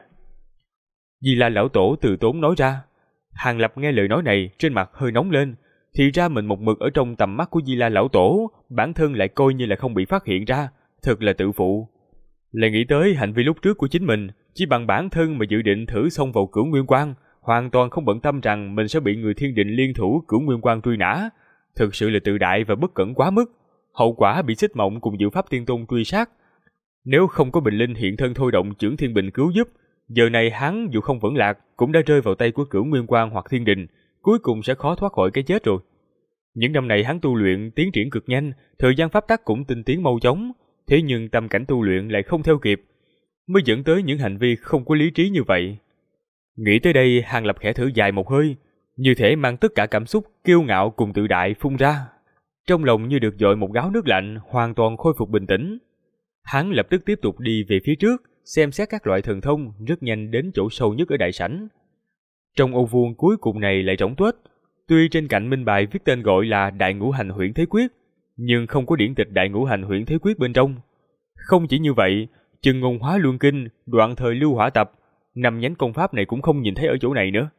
Di La lão tổ từ tốn nói ra. Hàng Lập nghe lời nói này, trên mặt hơi nóng lên. Thì ra mình một mực ở trong tầm mắt của Di La lão tổ, bản thân lại coi như là không bị phát hiện ra, thật là tự phụ. Lại nghĩ tới hành vi lúc trước của chính mình, chỉ bằng bản thân mà dự định thử xông vào Cửu Nguyên Quan, hoàn toàn không bận tâm rằng mình sẽ bị người Thiên Định liên thủ Cửu Nguyên Quan truy nã. Thực sự là tự đại và bất cẩn quá mức, hậu quả bị Xích Mộng cùng Diệu Pháp Tiên Tôn truy sát. Nếu không có Bình Linh hiện thân thôi động Chưởng Thiên Bình cứu giúp, giờ này hắn dù không vẫn lạc cũng đã rơi vào tay của Cửu Nguyên Quan hoặc Thiên Đình, cuối cùng sẽ khó thoát khỏi cái chết rồi. Những năm này hắn tu luyện tiến triển cực nhanh, thời gian pháp tắc cũng tinh tiến mau chóng, thế nhưng tâm cảnh tu luyện lại không theo kịp, mới dẫn tới những hành vi không có lý trí như vậy. Nghĩ tới đây, Hàng Lập khẽ thở dài một hơi, như thể mang tất cả cảm xúc kiêu ngạo cùng tự đại phun ra. Trong lòng như được dội một gáo nước lạnh, hoàn toàn khôi phục bình tĩnh. Hắn lập tức tiếp tục đi về phía trước, xem xét các loại thần thông, rất nhanh đến chỗ sâu nhất ở đại sảnh. Trong ô vuông cuối cùng này lại rỗng tuếch, tuy trên cạnh minh bài viết tên gọi là Đại Ngũ Hành Huyễn Thế Quyết, nhưng không có điển tịch Đại Ngũ Hành Huyễn Thế Quyết bên trong. Không chỉ như vậy, Chân Ngôn Hóa Luân Kinh, Đoạn Thời Lưu Hỏa Tập, 5 nhánh công pháp này cũng không nhìn thấy ở chỗ này nữa.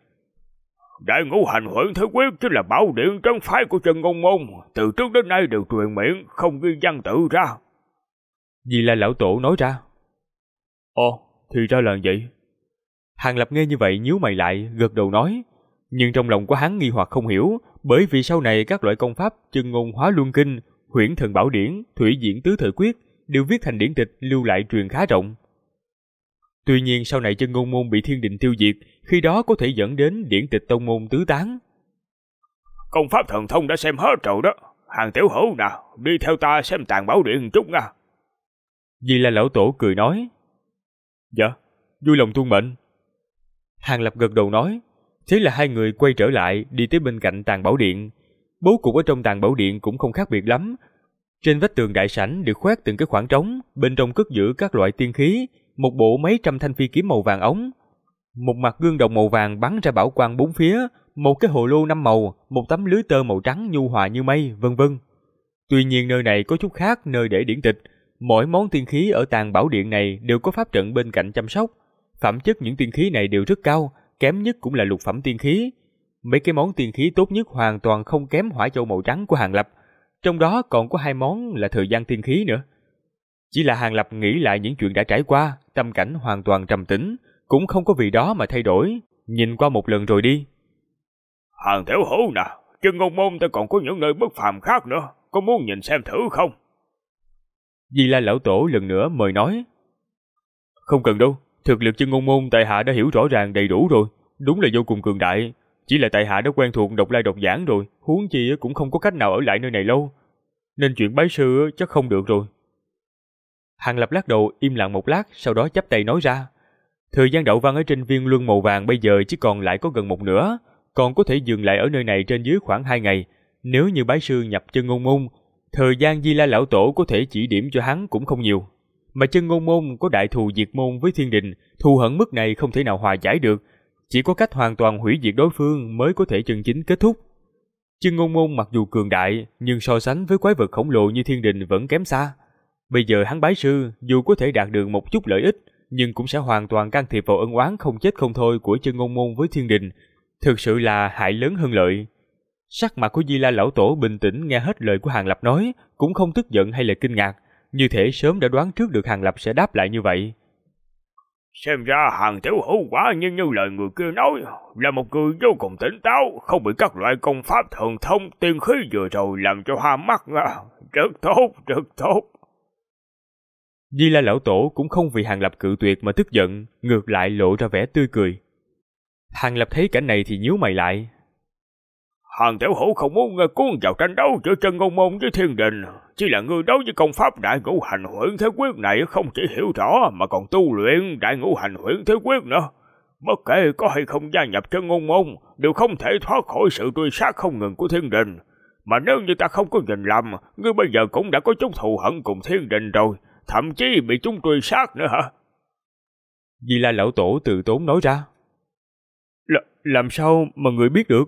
Đại Ngũ Hành Huyễn Thế Quyết chính là bảo điện trấn phái của Chân Ngôn Môn, từ trước đến nay đều truyền miệng, không ghi văn tự ra. Vì là lão tổ nói ra. Ồ, thì ra là vậy. Hàng Lập nghe như vậy nhíu mày lại, gật đầu nói. Nhưng trong lòng của hắn nghi hoặc không hiểu, bởi vì sau này các loại công pháp Chân Ngôn Hóa Luân Kinh, Huyễn Thần Bảo Điển, Thủy Diễn Tứ Thời Quyết đều viết thành điển tịch lưu lại truyền khá rộng. Tuy nhiên sau này Chân Ngôn Môn bị Thiên Định tiêu diệt, khi đó có thể dẫn đến điển tịch tông môn tứ tán. Công pháp thần thông đã xem hết rồi đó. Hàng tiểu hữu nào, đi theo ta xem Tàn Bảo Điện chút nha. Vì là lão tổ cười nói. Dạ, vui lòng tuân mệnh. Hàng Lập gật đầu nói. Thế là hai người quay trở lại, đi tới bên cạnh Tàn Bảo Điện. Bố cục ở trong Tàn Bảo Điện cũng không khác biệt lắm. Trên vách tường đại sảnh được khoét từng cái khoảng trống, bên trong cất giữ các loại tiên khí, một bộ mấy trăm thanh phi kiếm màu vàng ống, một mặt gương đồng màu vàng bắn ra bảo quang bốn phía, một cái hồ lô 5 màu, một tấm lưới tơ màu trắng nhu hòa như mây, vân vân. Tuy nhiên nơi này có chút khác nơi để điển tịch, mỗi món tiên khí ở Tàn Bảo Điện này đều có pháp trận bên cạnh chăm sóc. Phẩm chất những tiên khí này đều rất cao, kém nhất cũng là lục phẩm tiên khí. Mấy cái món tiên khí tốt nhất hoàn toàn không kém hỏa châu màu trắng của Hàng Lập, trong đó còn có 2 món là thời gian tiên khí nữa. Chỉ là Hàng Lập nghĩ lại những chuyện đã trải qua, tâm cảnh hoàn toàn trầm tĩnh, cũng không có vì đó mà thay đổi, nhìn qua một lần rồi đi. Hàng tiểu hữu nè, Chân Ngôn Môn ta còn có những nơi bất phàm khác nữa, có muốn nhìn xem thử không? Di La lão tổ lần nữa mời nói. Không cần đâu, thực lực Chân Ngôn Môn tại hạ đã hiểu rõ ràng đầy đủ rồi, đúng là vô cùng cường đại. Chỉ là tại hạ đã quen thuộc độc lai độc giảng rồi, huống chi cũng không có cách nào ở lại nơi này lâu, nên chuyện bái sư chắc không được rồi. Hàng Lập lắc đầu im lặng một lát, sau đó chắp tay nói ra. Thời gian đậu văn ở trên viên luân màu vàng bây giờ chỉ còn lại có gần một nửa, còn có thể dừng lại ở nơi này trên dưới khoảng 2 ngày. Nếu như bái sư nhập Chân Ngôn Môn, thời gian Di La lão tổ có thể chỉ điểm cho hắn cũng không nhiều. Mà Chân Ngôn Môn có đại thù diệt môn với Thiên Đình, thù hận mức này không thể nào hòa giải được, chỉ có cách hoàn toàn hủy diệt đối phương mới có thể chân chính kết thúc. Chân Ngôn Môn mặc dù cường đại, nhưng so sánh với quái vật khổng lồ như Thiên Đình vẫn kém xa. Bây giờ hắn bái sư, dù có thể đạt được một chút lợi ích, nhưng cũng sẽ hoàn toàn can thiệp vào ân oán không chết không thôi của Chân Ngôn Môn với Thiên Đình, thực sự là hại lớn hơn lợi. Sắc mặt của Di La lão tổ bình tĩnh nghe hết lời của Hàng Lập nói, cũng không tức giận hay là kinh ngạc, như thể sớm đã đoán trước được Hàng Lập sẽ đáp lại như vậy. Xem ra Hàng tiểu hữu quả như lời người kia nói, là một người vô cùng tỉnh táo, không bị các loại công pháp thần thông tiên khí vừa rồi làm cho hoa mắt. Rất tốt, rất tốt. Di La lão tổ cũng không vì Hàng Lập cự tuyệt mà tức giận, ngược lại lộ ra vẻ tươi cười. Hàng Lập thấy cảnh này thì nhíu mày lại. Hàng tiểu hữu không muốn cuốn vào tranh đấu giữa Chân Ngôn Môn với Thiên Đình, chỉ là ngươi đấu với công pháp Đại Ngũ Hành Huyễn Thế Quyết này không chỉ hiểu rõ mà còn tu luyện Đại Ngũ Hành Huyễn Thế Quyết nữa. Bất kể có hay không gia nhập Chân Ngôn Môn đều không thể thoát khỏi sự truy sát không ngừng của Thiên Đình. Mà nếu như ta không có nhìn lầm, ngươi bây giờ cũng đã có chút thù hận cùng Thiên Đình rồi, thậm chí bị chúng truy sát nữa hả? Di La lão tổ từ tốn nói ra. Làm sao mà người biết được?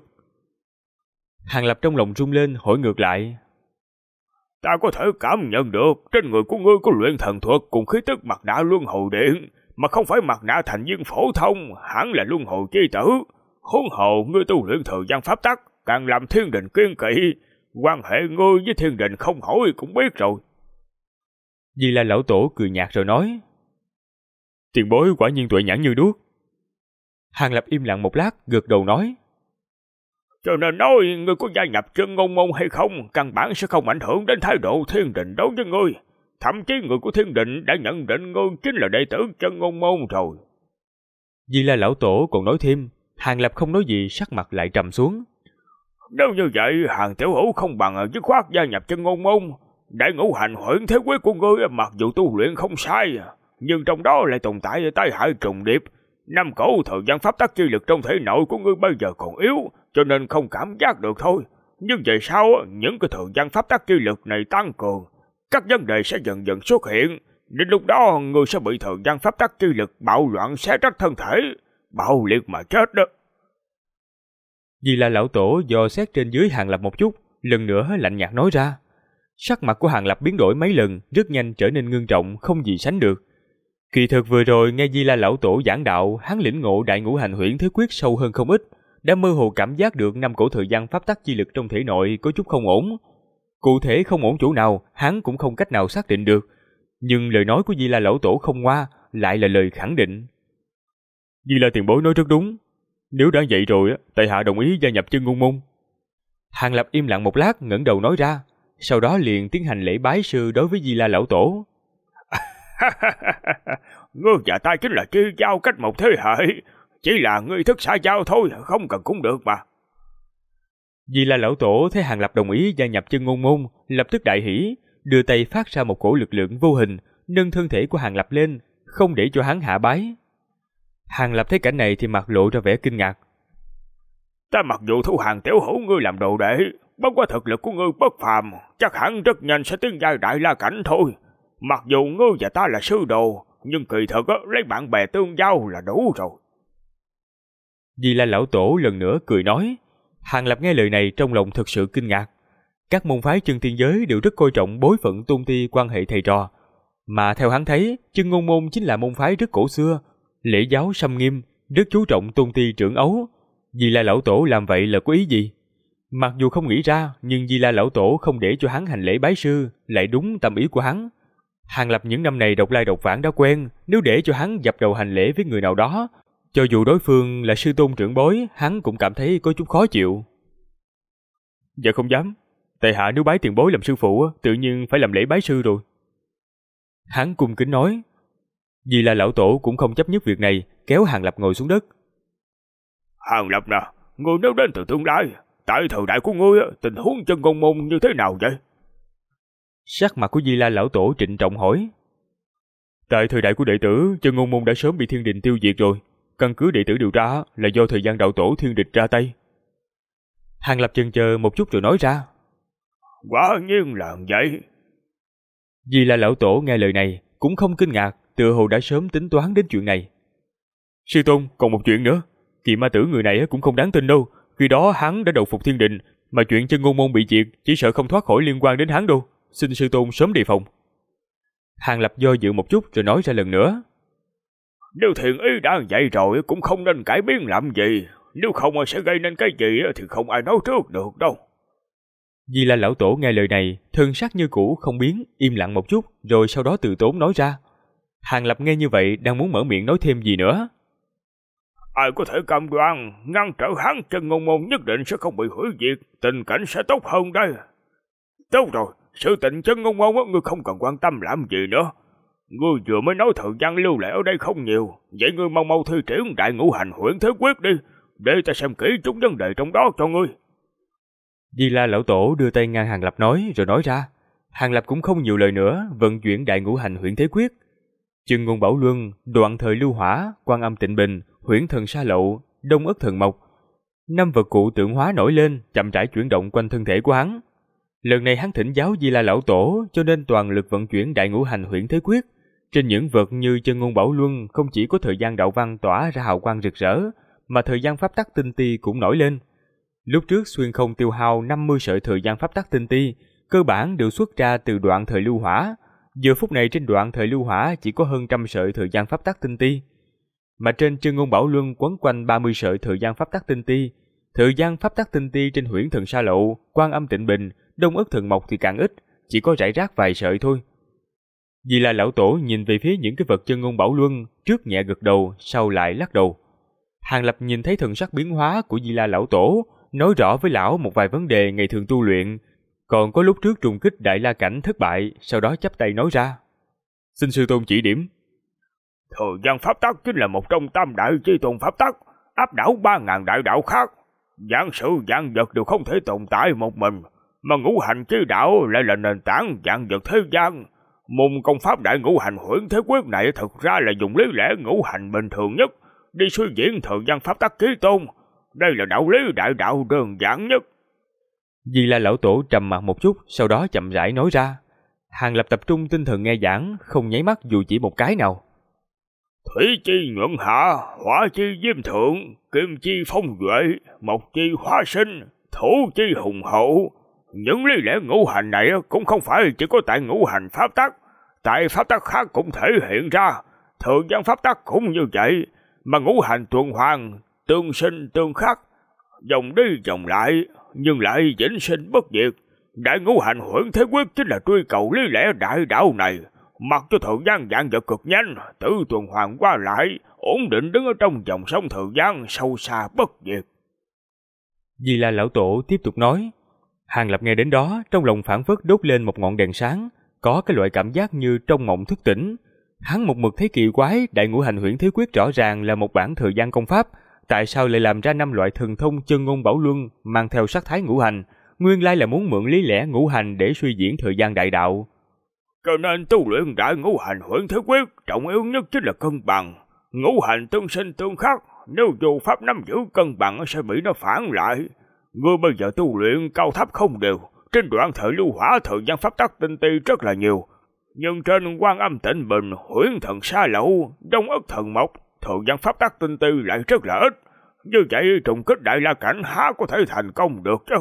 Hàng Lập trong lòng rung lên hỏi ngược lại. Ta có thể cảm nhận được trên người của ngươi có luyện thần thuật cùng khí tức mặt nạ luân hồi điện, mà không phải mặt nạ thành viên phổ thông, hẳn là luân hồi chi tử. Huống hồ ngươi tu luyện thời gian pháp tắc, càng làm Thiên Đình kiên kỵ, quan hệ ngươi với Thiên Đình không hỏi cũng biết rồi. Di La lão tổ cười nhạt rồi nói. Tiền bối quả nhiên tuệ nhãn như đuốc. Hàng Lập im lặng một lát, gật đầu nói. Cho nên nói ngươi có gia nhập Chân Ngôn Môn hay không, căn bản sẽ không ảnh hưởng đến thái độ Thiên Đình đối với ngươi. Thậm chí người của Thiên Đình đã nhận định ngươi chính là đệ tử Chân Ngôn Môn rồi. Di La lão tổ còn nói thêm. Hàng Lập không nói gì, sắc mặt lại trầm xuống. Nếu như vậy, Hàng tiểu hữu không bằng dứt khoát gia nhập Chân Ngôn Môn. Đại Ngũ Hành Huyễn Thế Quyết của ngươi mặc dù tu luyện không sai, nhưng trong đó lại tồn tại tai hại trùng điệp. Năm cổ thời gian pháp tắc chi lực trong thể nội của ngươi bây giờ còn yếu, cho nên không cảm giác được thôi. Nhưng về sau, những cái thời gian pháp tắc chi lực này tăng cường, các vấn đề sẽ dần dần xuất hiện. Đến lúc đó, ngươi sẽ bị thời gian pháp tắc chi lực bạo loạn xé rách thân thể, bạo liệt mà chết đó. Di La lão tổ dò xét trên dưới Hàng Lập một chút, lần nữa lạnh nhạt nói ra. Sắc mặt của Hàng Lập biến đổi mấy lần, rất nhanh trở nên ngưng trọng, không gì sánh được. Kỳ thực vừa rồi nghe Di La lão tổ giảng đạo, hắn lĩnh ngộ Đại Ngũ Hành Huyễn Thế Quyết sâu hơn không ít, đã mơ hồ cảm giác được năm cổ thời gian pháp tắc chi lực trong thể nội có chút không ổn. Cụ thể không ổn chỗ nào, hắn cũng không cách nào xác định được. Nhưng lời nói của Di La lão tổ không ngoa, lại là lời khẳng định. Di La tiền bối nói rất đúng. Nếu đã vậy rồi, tại hạ đồng ý gia nhập Chân Ngôn Môn. Hàng Lập im lặng một lát, ngẩng đầu nói ra, sau đó liền tiến hành lễ bái sư đối với Di La lão tổ. Ngươi và ta chính là chi giao cách một thế hệ, chỉ là ngươi thức xã giao thôi, không cần cũng được mà. Di La lão tổ thấy Hàng Lập đồng ý gia nhập Chân Ngôn Môn, lập tức đại hỉ, đưa tay phát ra một cổ lực lượng vô hình, nâng thân thể của Hàng Lập lên, không để cho hắn hạ bái. Hàng Lập thấy cảnh này thì mặt lộ ra vẻ kinh ngạc. Ta mặc dù thu Hàng tiểu hữu ngươi làm đồ đệ, bất quá thực lực của ngươi bất phàm, chắc hẳn rất nhanh sẽ tiến giai đại la cảnh thôi. Mặc dù ngươi và ta là sư đồ, nhưng kỳ thực lấy bạn bè tương giao là đủ rồi. Di La lão tổ lần nữa cười nói. Hàng Lập nghe lời này trong lòng thực sự kinh ngạc. Các môn phái chân tiên giới đều rất coi trọng bối phận tôn ti quan hệ thầy trò. Mà theo hắn thấy, Chân Ngôn Môn chính là môn phái rất cổ xưa, lễ giáo xâm nghiêm, rất chú trọng tôn ti trưởng ấu. Di La lão tổ làm vậy là có ý gì? Mặc dù không nghĩ ra, nhưng Di La lão tổ không để cho hắn hành lễ bái sư, lại đúng tâm ý của hắn. Hàng Lập những năm này độc lai độc vãng đã quen, nếu để cho hắn dập đầu hành lễ với người nào đó, cho dù đối phương là sư tôn trưởng bối, hắn cũng cảm thấy có chút khó chịu. Dạ không dám, tại hạ nếu bái tiền bối làm sư phụ, tự nhiên phải làm lễ bái sư rồi. Hắn cung kính nói. Vì là lão tổ cũng không chấp nhất việc này, kéo Hàng Lập ngồi xuống đất. Hàng Lập nè, ngươi nếu đến từ tương lai, tại thời đại của ngươi tình huống Chân Ngôn Môn như thế nào vậy? Sắc mặt của Di La lão tổ trịnh trọng hỏi. Tại thời đại của đệ tử, Chân Ngôn Môn đã sớm bị Thiên Đình tiêu diệt rồi. Căn cứ đệ tử điều tra là do thời gian đạo tổ Thiên Đình ra tay. Hàng Lập chần chờ một chút rồi nói ra. Quả nhiên là vậy. Di La lão tổ nghe lời này cũng không kinh ngạc, tựa hồ đã sớm tính toán đến chuyện này. Sư tôn, còn một chuyện nữa. Kỳ ma tử người này cũng không đáng tin đâu. Khi đó hắn đã đầu phục Thiên Đình, Mà chuyện chân ngôn môn bị diệt chỉ sợ không thoát khỏi liên quan đến hắn đâu, xin sư tôn sớm đề phòng. Hàng Lập do dự một chút rồi nói ra lần nữa. Nếu thiện ý đã vậy rồi cũng không nên cải biến làm gì. Nếu không sẽ gây nên cái gì thì không ai nói trước được đâu. Di La lão tổ nghe lời này, thân sắc như cũ không biến, im lặng một chút, rồi sau đó từ tốn nói ra. Hàng Lập nghe như vậy đang muốn mở miệng nói thêm gì nữa. Ai có thể cam đoan ngăn trở hắn, chân ngôn môn nhất định sẽ không bị hủy diệt, tình cảnh sẽ tốt hơn đây. Tốt rồi, sự tình chân ngôn môn ngươi không cần quan tâm làm gì nữa. Ngươi vừa mới nói thời gian lưu lại ở đây không nhiều, vậy ngươi mau mau thi triển đại ngũ hành huyễn thế quyết đi, để ta xem kỹ chút vấn đề trong đó cho ngươi. Di La lão tổ đưa tay ngang Hàng Lập nói rồi nói ra. Hàng Lập cũng không nhiều lời nữa, vận chuyển đại ngũ hành huyễn thế quyết. Chân ngôn bảo luân, đoạn thời lưu hỏa, quan âm tịnh bình, huyễn thần sa lậu, đông ất thần mộc. 5 vật cụ tượng hóa nổi lên, chậm rãi chuyển động quanh thân thể của hắn. Lần này hắn thỉnh giáo Di La lão tổ, cho nên toàn lực vận chuyển đại ngũ hành huyễn thế quyết. Trên những vật như chân ngôn bảo luân không chỉ có thời gian đạo văn tỏa ra hào quang rực rỡ, mà thời gian pháp tắc tinh ti cũng nổi lên. Lúc trước xuyên không tiêu hao 50 sợi thời gian pháp tắc tinh ti, cơ bản đều xuất ra từ đoạn thời lưu hỏa. Giờ phút này trên đoạn thời lưu hỏa chỉ có hơn 100 sợi thời gian pháp tắc tinh ti. Mà trên chân ngôn bảo luân quấn quanh 30 sợi thời gian pháp tắc tinh ti. Thời gian pháp tắc tinh ti trên huyễn thần sa lậu, quan âm tịnh bình, đông ất thần mộc thì càng ít, chỉ có rải rác vài sợi thôi. Vì là lão tổ nhìn về phía những cái vật chân ngôn bảo luân, trước nhẹ gật đầu, sau lại lắc đầu. Hàng Lập nhìn thấy thần sắc biến hóa của Di La lão tổ, nói rõ với lão một vài vấn đề ngày thường tu luyện, còn có lúc trước trùng kích đại la cảnh thất bại, sau đó chắp tay nói ra. Xin sư tôn chỉ điểm. Thời gian pháp tắc chính là một trong tam đại chi tồn pháp tắc, áp đảo 3.000 đại đạo khác. Vạn sự vạn vật đều không thể tồn tại một mình, mà ngũ hành chi đạo lại là nền tảng vạn vật thế gian. Môn công pháp đại ngũ hành huyễn thế quyết này thực ra là dùng lý lẽ ngũ hành bình thường nhất đi suy diễn thời gian pháp tắc chí tôn. Đây là đạo lý đại đạo đơn giản nhất. Di La lão tổ trầm mặc một chút, sau đó chậm rãi nói ra. Hàng Lập tập trung tinh thần nghe giảng, không nháy mắt dù chỉ một cái nào. Thủy chi nhuận hạ, hỏa chi diêm thượng, kim chi phong duệ, mộc chi hóa sinh, thổ chi hùng hậu. Những lý lẽ ngũ hành này cũng không phải chỉ có tại ngũ hành pháp tắc, tại pháp tắc khác cũng thể hiện ra. Thời gian pháp tắc cũng như vậy, mà ngũ hành tuần hoàn, tương sinh tương khắc, dòng đi dòng lại, nhưng lại vĩnh sinh bất diệt. Đại ngũ hành huyễn thế quyết chính là truy cầu lý lẽ đại đạo này, mặc cho thời gian vạn vật cực nhanh, tự tuần hoàn qua lại, ổn định đứng ở trong dòng sông thời gian sâu xa bất diệt. Di La lão tổ tiếp tục nói. Hàng Lập nghe đến đó, trong lòng phảng phất đốt lên một ngọn đèn sáng, có cái loại cảm giác như trong mộng thức tỉnh. Hắn một mực thấy kỳ quái, đại ngũ hành huyễn thế quyết rõ ràng là một bản thời gian công pháp, tại sao lại làm ra 5 loại thần thông chân ngôn bảo luân mang theo sắc thái ngũ hành, nguyên lai là muốn mượn lý lẽ ngũ hành để suy diễn thời gian đại đạo. Cho nên tu luyện đại ngũ hành huyễn thế quyết, trọng yếu nhất chính là cân bằng. Ngũ hành tương sinh tương khắc, nếu dù pháp nắm giữ cân bằng sẽ bị nó phản lại. Ngươi bây giờ tu luyện cao thấp không đều, trên đoạn thời lưu hỏa thời gian pháp tắc tinh ti rất là nhiều, nhưng trên quan âm tịnh bình, huyễn thần sa lậu, đông ất thần mộc, thời gian pháp tắc tinh ti lại rất là ít. Như vậy trùng kích đại la cảnh há có thể thành công được chứ?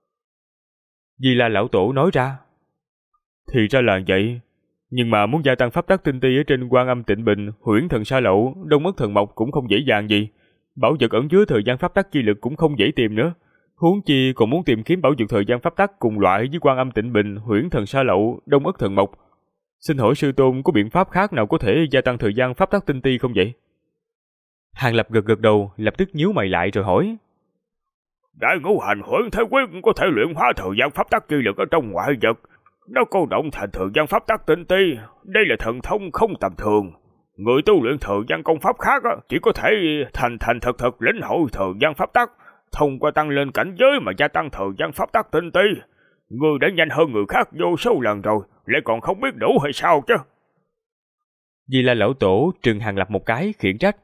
Di La lão tổ nói ra. Thì ra là vậy, nhưng mà muốn gia tăng pháp tắc tinh ti ở trên quan âm tịnh bình, huyễn thần sa lậu, đông ất thần mộc cũng không dễ dàng gì. Bảo vật ẩn chứa thời gian pháp tắc chi lực cũng không dễ tìm nữa. Huống chi còn muốn tìm kiếm bảo vật thời gian pháp tắc cùng loại với quan âm tịnh bình, huyễn thần sa lậu, đông ất thần mộc. Xin hỏi sư tôn có biện pháp khác nào có thể gia tăng thời gian pháp tắc tinh ti không vậy? Hàng Lập gật gật đầu, lập tức nhíu mày lại rồi hỏi. Đại ngũ hành huyễn thế quyết có thể luyện hóa thời gian pháp tắc chi lực ở trong ngoại vật, nó cô động thành thời gian pháp tắc tinh ti. Đây là thần thông không tầm thường. Người tu luyện thời gian công pháp khác chỉ có thể thành thật lĩnh hội thời gian pháp tắc, thông qua tăng lên cảnh giới mà gia tăng thời gian pháp tắc tinh ti. Người đã nhanh hơn người khác vô số lần rồi, lại còn không biết đủ hay sao chứ? Di La lão tổ trừng Hàng Lập một cái, khiển trách.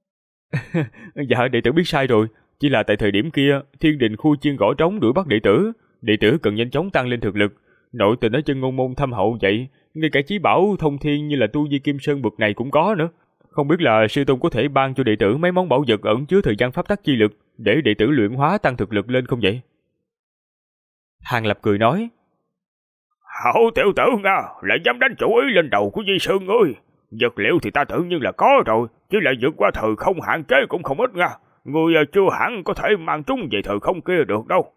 Dạ, đệ tử biết sai rồi. Chỉ là tại thời điểm kia, thiên đình khu chiên gõ trống đuổi bắt đệ tử cần nhanh chóng tăng lên thực lực. Nội tình ở chân ngôn môn thâm hậu vậy, ngay cả chí bảo thông thiên như là tu vi kim sơn bậc này cũng có nữa. Không biết là sư tôn có thể ban cho đệ tử mấy món bảo vật ẩn chứa thời gian pháp tắc chi lực để đệ tử luyện hóa tăng thực lực lên không vậy? Hàng Lập cười nói: Hảo tiểu tử Nga, lại dám đánh chủ ý lên đầu của Di sư ngươi. Vật liệu thì ta tự nhiên là có rồi, chỉ là vượt qua thời không hạn chế cũng không ít Nga. Ngươi chưa hẳn có thể mang chúng về thời không kia được đâu.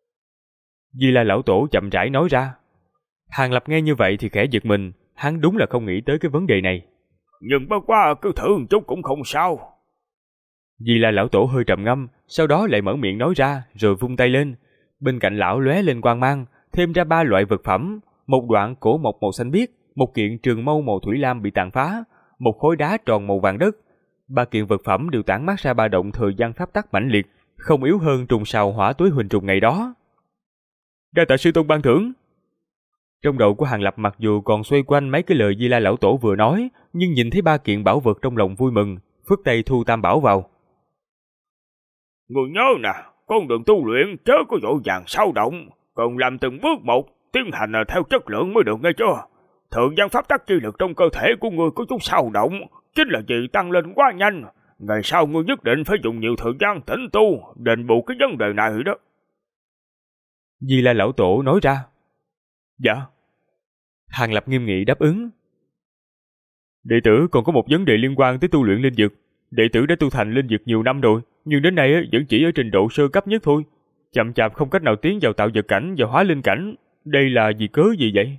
Di La lão tổ chậm rãi nói ra. Hàng Lập nghe như vậy thì khẽ giật mình, hắn đúng là không nghĩ tới cái vấn đề này. Nhưng bất quá cứ thử một chút cũng không sao. Di La lão tổ hơi trầm ngâm, sau đó lại mở miệng nói ra, rồi vung tay lên. Bên cạnh lão lóe lên quang mang, thêm ra 3 loại vật phẩm: một đoạn cổ mộc màu xanh biếc, một kiện trường mâu màu thủy lam bị tàn phá, một khối đá tròn màu vàng đất. 3 kiện vật phẩm đều tản mát ra ba động thời gian pháp tắc mãnh liệt, không yếu hơn trùng sào hỏa túi huỳnh trùng ngày đó. Đa tạ sư tôn ban thưởng. Trong đầu của Hàng Lập mặc dù còn xoay quanh mấy cái lời Di La lão tổ vừa nói, nhưng nhìn thấy 3 kiện bảo vật trong lòng vui mừng, phất tay thu tam bảo vào. Người nhớ nè, con đường tu luyện chớ có vội vàng sao động, cần làm từng bước một, tiến hành theo chất lượng mới được nghe chưa? Thời gian pháp tắc chi lực trong cơ thể của ngươi có chút sao động, chính là vì tăng lên quá nhanh. Ngày sau ngươi nhất định phải dùng nhiều thời gian tĩnh tu, đền bù cái vấn đề này đó. Di La lão tổ nói ra. Dạ. Hàng Lập nghiêm nghị đáp ứng. Đệ tử còn có một vấn đề liên quan tới tu luyện linh dược. Đệ tử đã tu thành linh dược nhiều năm rồi, nhưng đến nay vẫn chỉ ở trình độ sơ cấp nhất thôi. Chậm chạp không cách nào tiến vào tạo vật cảnh và hóa linh cảnh. Đây là vì cớ gì vậy?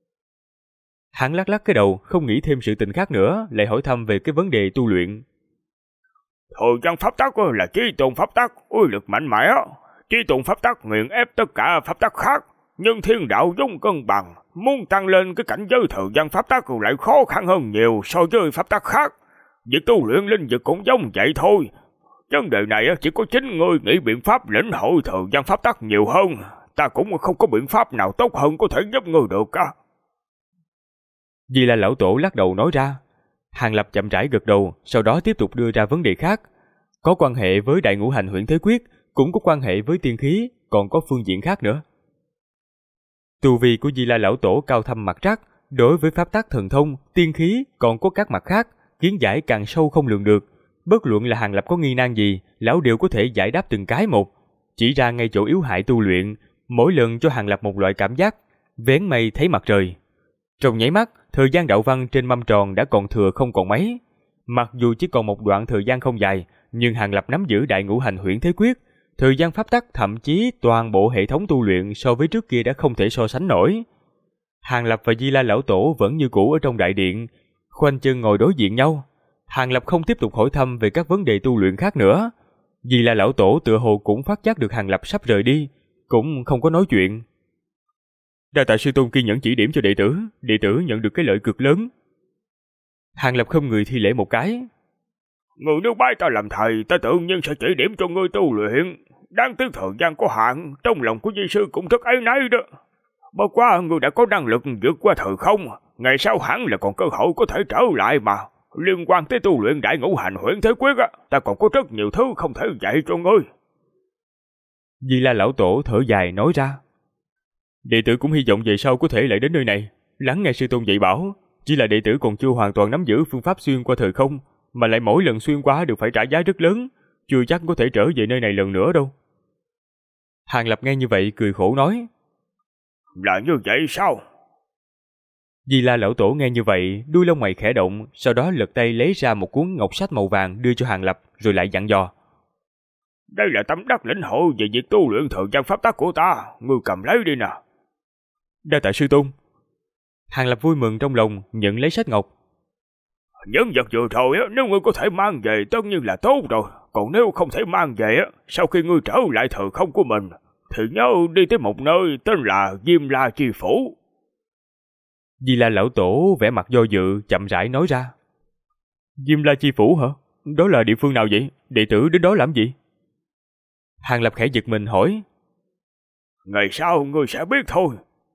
Hắn lắc lắc cái đầu, không nghĩ thêm sự tình khác nữa, lại hỏi thăm về cái vấn đề tu luyện. Thời gian pháp tắc là chí tôn pháp tắc, uy lực mạnh mẽ. Chí tôn pháp tắc nghiền ép tất cả pháp tắc khác, nhưng thiên đạo vốn cân bằng, muốn tăng lên cái cảnh giới thời gian pháp tắc lại khó khăn hơn nhiều so với pháp tắc khác. Việc tu luyện linh dược cũng giống vậy thôi. Vấn đề này chỉ có chính ngươi nghĩ biện pháp lĩnh hội thời gian pháp tắc nhiều hơn. Ta cũng không có biện pháp nào tốt hơn có thể giúp ngươi được cả. Di La lão tổ lắc đầu nói ra. Hàng Lập chậm rãi gật đầu, sau đó tiếp tục đưa ra vấn đề khác. Có quan hệ với đại ngũ hành huyễn thế quyết, cũng có quan hệ với tiên khí, còn có phương diện khác nữa. Tu vi của Di La lão tổ cao thâm mặt trắc, đối với pháp tắc thần thông, tiên khí còn có các mặt khác, kiến giải càng sâu không lường được. Bất luận là Hàng Lập có nghi nan gì, lão đều có thể giải đáp từng cái một, chỉ ra ngay chỗ yếu hại tu luyện, mỗi lần cho Hàng Lập một loại cảm giác vén mây thấy mặt trời. Trong nháy mắt, thời gian đạo văn trên mâm tròn đã còn thừa không còn mấy. Mặc dù chỉ còn một đoạn thời gian không dài, nhưng Hàng Lập nắm giữ đại ngũ hành huyễn thế quyết, thời gian pháp tắc thậm chí toàn bộ hệ thống tu luyện so với trước kia đã không thể so sánh nổi. Hàng Lập và Di La lão tổ vẫn như cũ ở trong đại điện, khoanh chân ngồi đối diện nhau. Hàng Lập không tiếp tục hỏi thăm về các vấn đề tu luyện khác nữa. Di La lão tổ tựa hồ cũng phát giác được Hàng Lập sắp rời đi, cũng không có nói chuyện. Đa tạ sư tôn kiên nhẫn chỉ điểm cho đệ tử nhận được cái lợi cực lớn. Hàng Lập không người thi lễ một cái. Người nếu bái ta làm thầy, ta tự nhiên sẽ chỉ điểm cho ngươi tu luyện. Đáng tiếc thời gian có hạn, trong lòng của Di sư cũng rất áy náy đó. Bất quá ngươi đã có năng lực vượt qua thời không, ngày sau hẳn là còn cơ hội có thể trở lại mà. Liên quan tới tu luyện đại ngũ hành huyễn thế quyết ta còn có rất nhiều thứ không thể dạy cho ngươi. Di La lão tổ thở dài nói ra. Đệ tử cũng hy vọng về sau có thể lại đến nơi này, lắng nghe sư tôn dạy bảo. Chỉ là đệ tử còn chưa hoàn toàn nắm giữ phương pháp xuyên qua thời không, mà lại mỗi lần xuyên qua đều phải trả giá rất lớn, chưa chắc có thể trở về nơi này lần nữa đâu. Hàng Lập nghe như vậy cười khổ nói. Là như vậy sao? Di La lão tổ nghe như vậy, đuôi lông mày khẽ động, sau đó lật tay lấy ra một cuốn ngọc sách màu vàng đưa cho Hàng Lập, rồi lại dặn dò. Đây là tấm đắc lĩnh hội về việc tu luyện thời gian pháp tắc của ta, ngươi cầm lấy đi nè. Đa tạ sư tôn. Hàng Lập vui mừng trong lòng, nhận lấy sách ngọc. Những vật vừa rồi nếu ngươi có thể mang về tất nhiên là tốt rồi, còn nếu không thể mang về sau khi ngươi trở lại thời không của mình, thì nhớ đi tới một nơi tên là Diêm La Chi Phủ. Di La lão tổ vẻ mặt do dự, chậm rãi nói ra. Diêm La Chi Phủ hả? Đó là địa phương nào vậy? Đệ tử đến đó làm gì? Hàng Lập khẽ giật mình hỏi. Ngày sau ngươi sẽ biết thôi.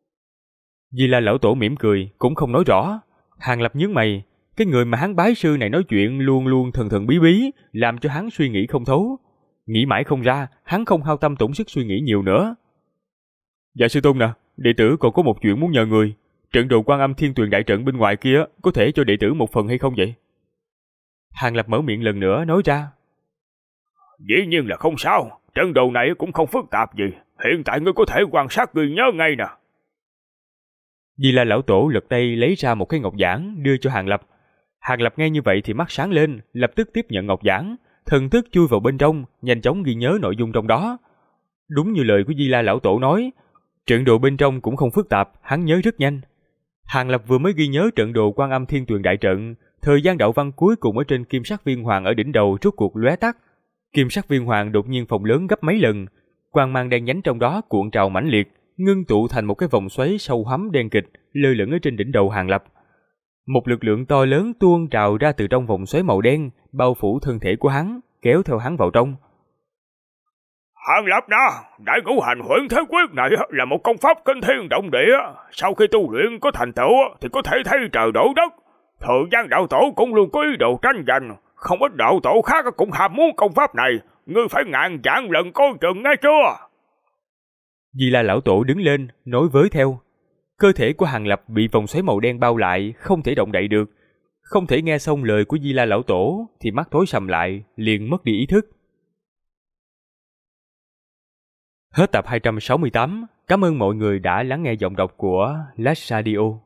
Di La lão tổ mỉm cười, cũng không nói rõ. Hàng Lập nhướng mày, cái người mà hắn bái sư này nói chuyện luôn luôn thần thần bí bí, làm cho hắn suy nghĩ không thấu. Nghĩ mãi không ra, hắn không hao tâm tổn sức suy nghĩ nhiều nữa. Dạ sư tôn nè, đệ tử còn có một chuyện muốn nhờ người. Trận đồ Quan Âm Thiên Tuyền đại trận bên ngoài kia có thể cho đệ tử một phần hay không vậy? Hàng Lập mở miệng lần nữa nói ra. Dĩ nhiên là không sao, trận đồ này cũng không phức tạp gì. Hiện tại ngươi có thể quan sát ghi nhớ ngay nè. Di La lão tổ lật tay lấy ra một cái ngọc giản đưa cho Hàng Lập. Hàng Lập nghe như vậy thì mắt sáng lên, lập tức tiếp nhận ngọc giản, thần thức chui vào bên trong, nhanh chóng ghi nhớ nội dung trong đó. Đúng như lời của Di La lão tổ nói, trận đồ bên trong cũng không phức tạp, hắn nhớ rất nhanh. Hàng Lập vừa mới ghi nhớ trận đồ Quan Âm Thiên Tuyền đại trận, thời gian đạo văn cuối cùng ở trên kim sắc viên hoàng ở đỉnh đầu rốt cuộc lóe tắt. Kim sắc viên hoàng đột nhiên phồng lớn gấp mấy lần, quang mang đen nhánh trong đó cuộn trào mãnh liệt, ngưng tụ thành một cái vòng xoáy sâu hắm đen kịch lơ lửng ở trên đỉnh đầu Hàng Lập. Một lực lượng to lớn tuôn trào ra từ trong vòng xoáy màu đen, bao phủ thân thể của hắn, kéo theo hắn vào trong. Hàng Lập đó, Đại Ngũ Hành Huyễn Thế Quyết này là một công pháp kinh thiên động địa. Sau khi tu luyện có thành tựu thì có thể thay trời đổ đất. Thời gian đạo tổ cũng luôn có ý đồ tranh giành, không ít đạo tổ khác cũng ham muốn công pháp này. Ngươi phải ngàn vạn lần coi chừng nghe chưa? Di La lão tổ đứng lên, nói với theo. Cơ thể của Hàng Lập bị vòng xoáy màu đen bao lại, không thể động đậy được. Không thể nghe xong lời của Di La lão tổ thì mắt tối sầm lại, liền mất đi ý thức. Hết tập 268. Cảm ơn mọi người đã lắng nghe giọng đọc của Last Radio.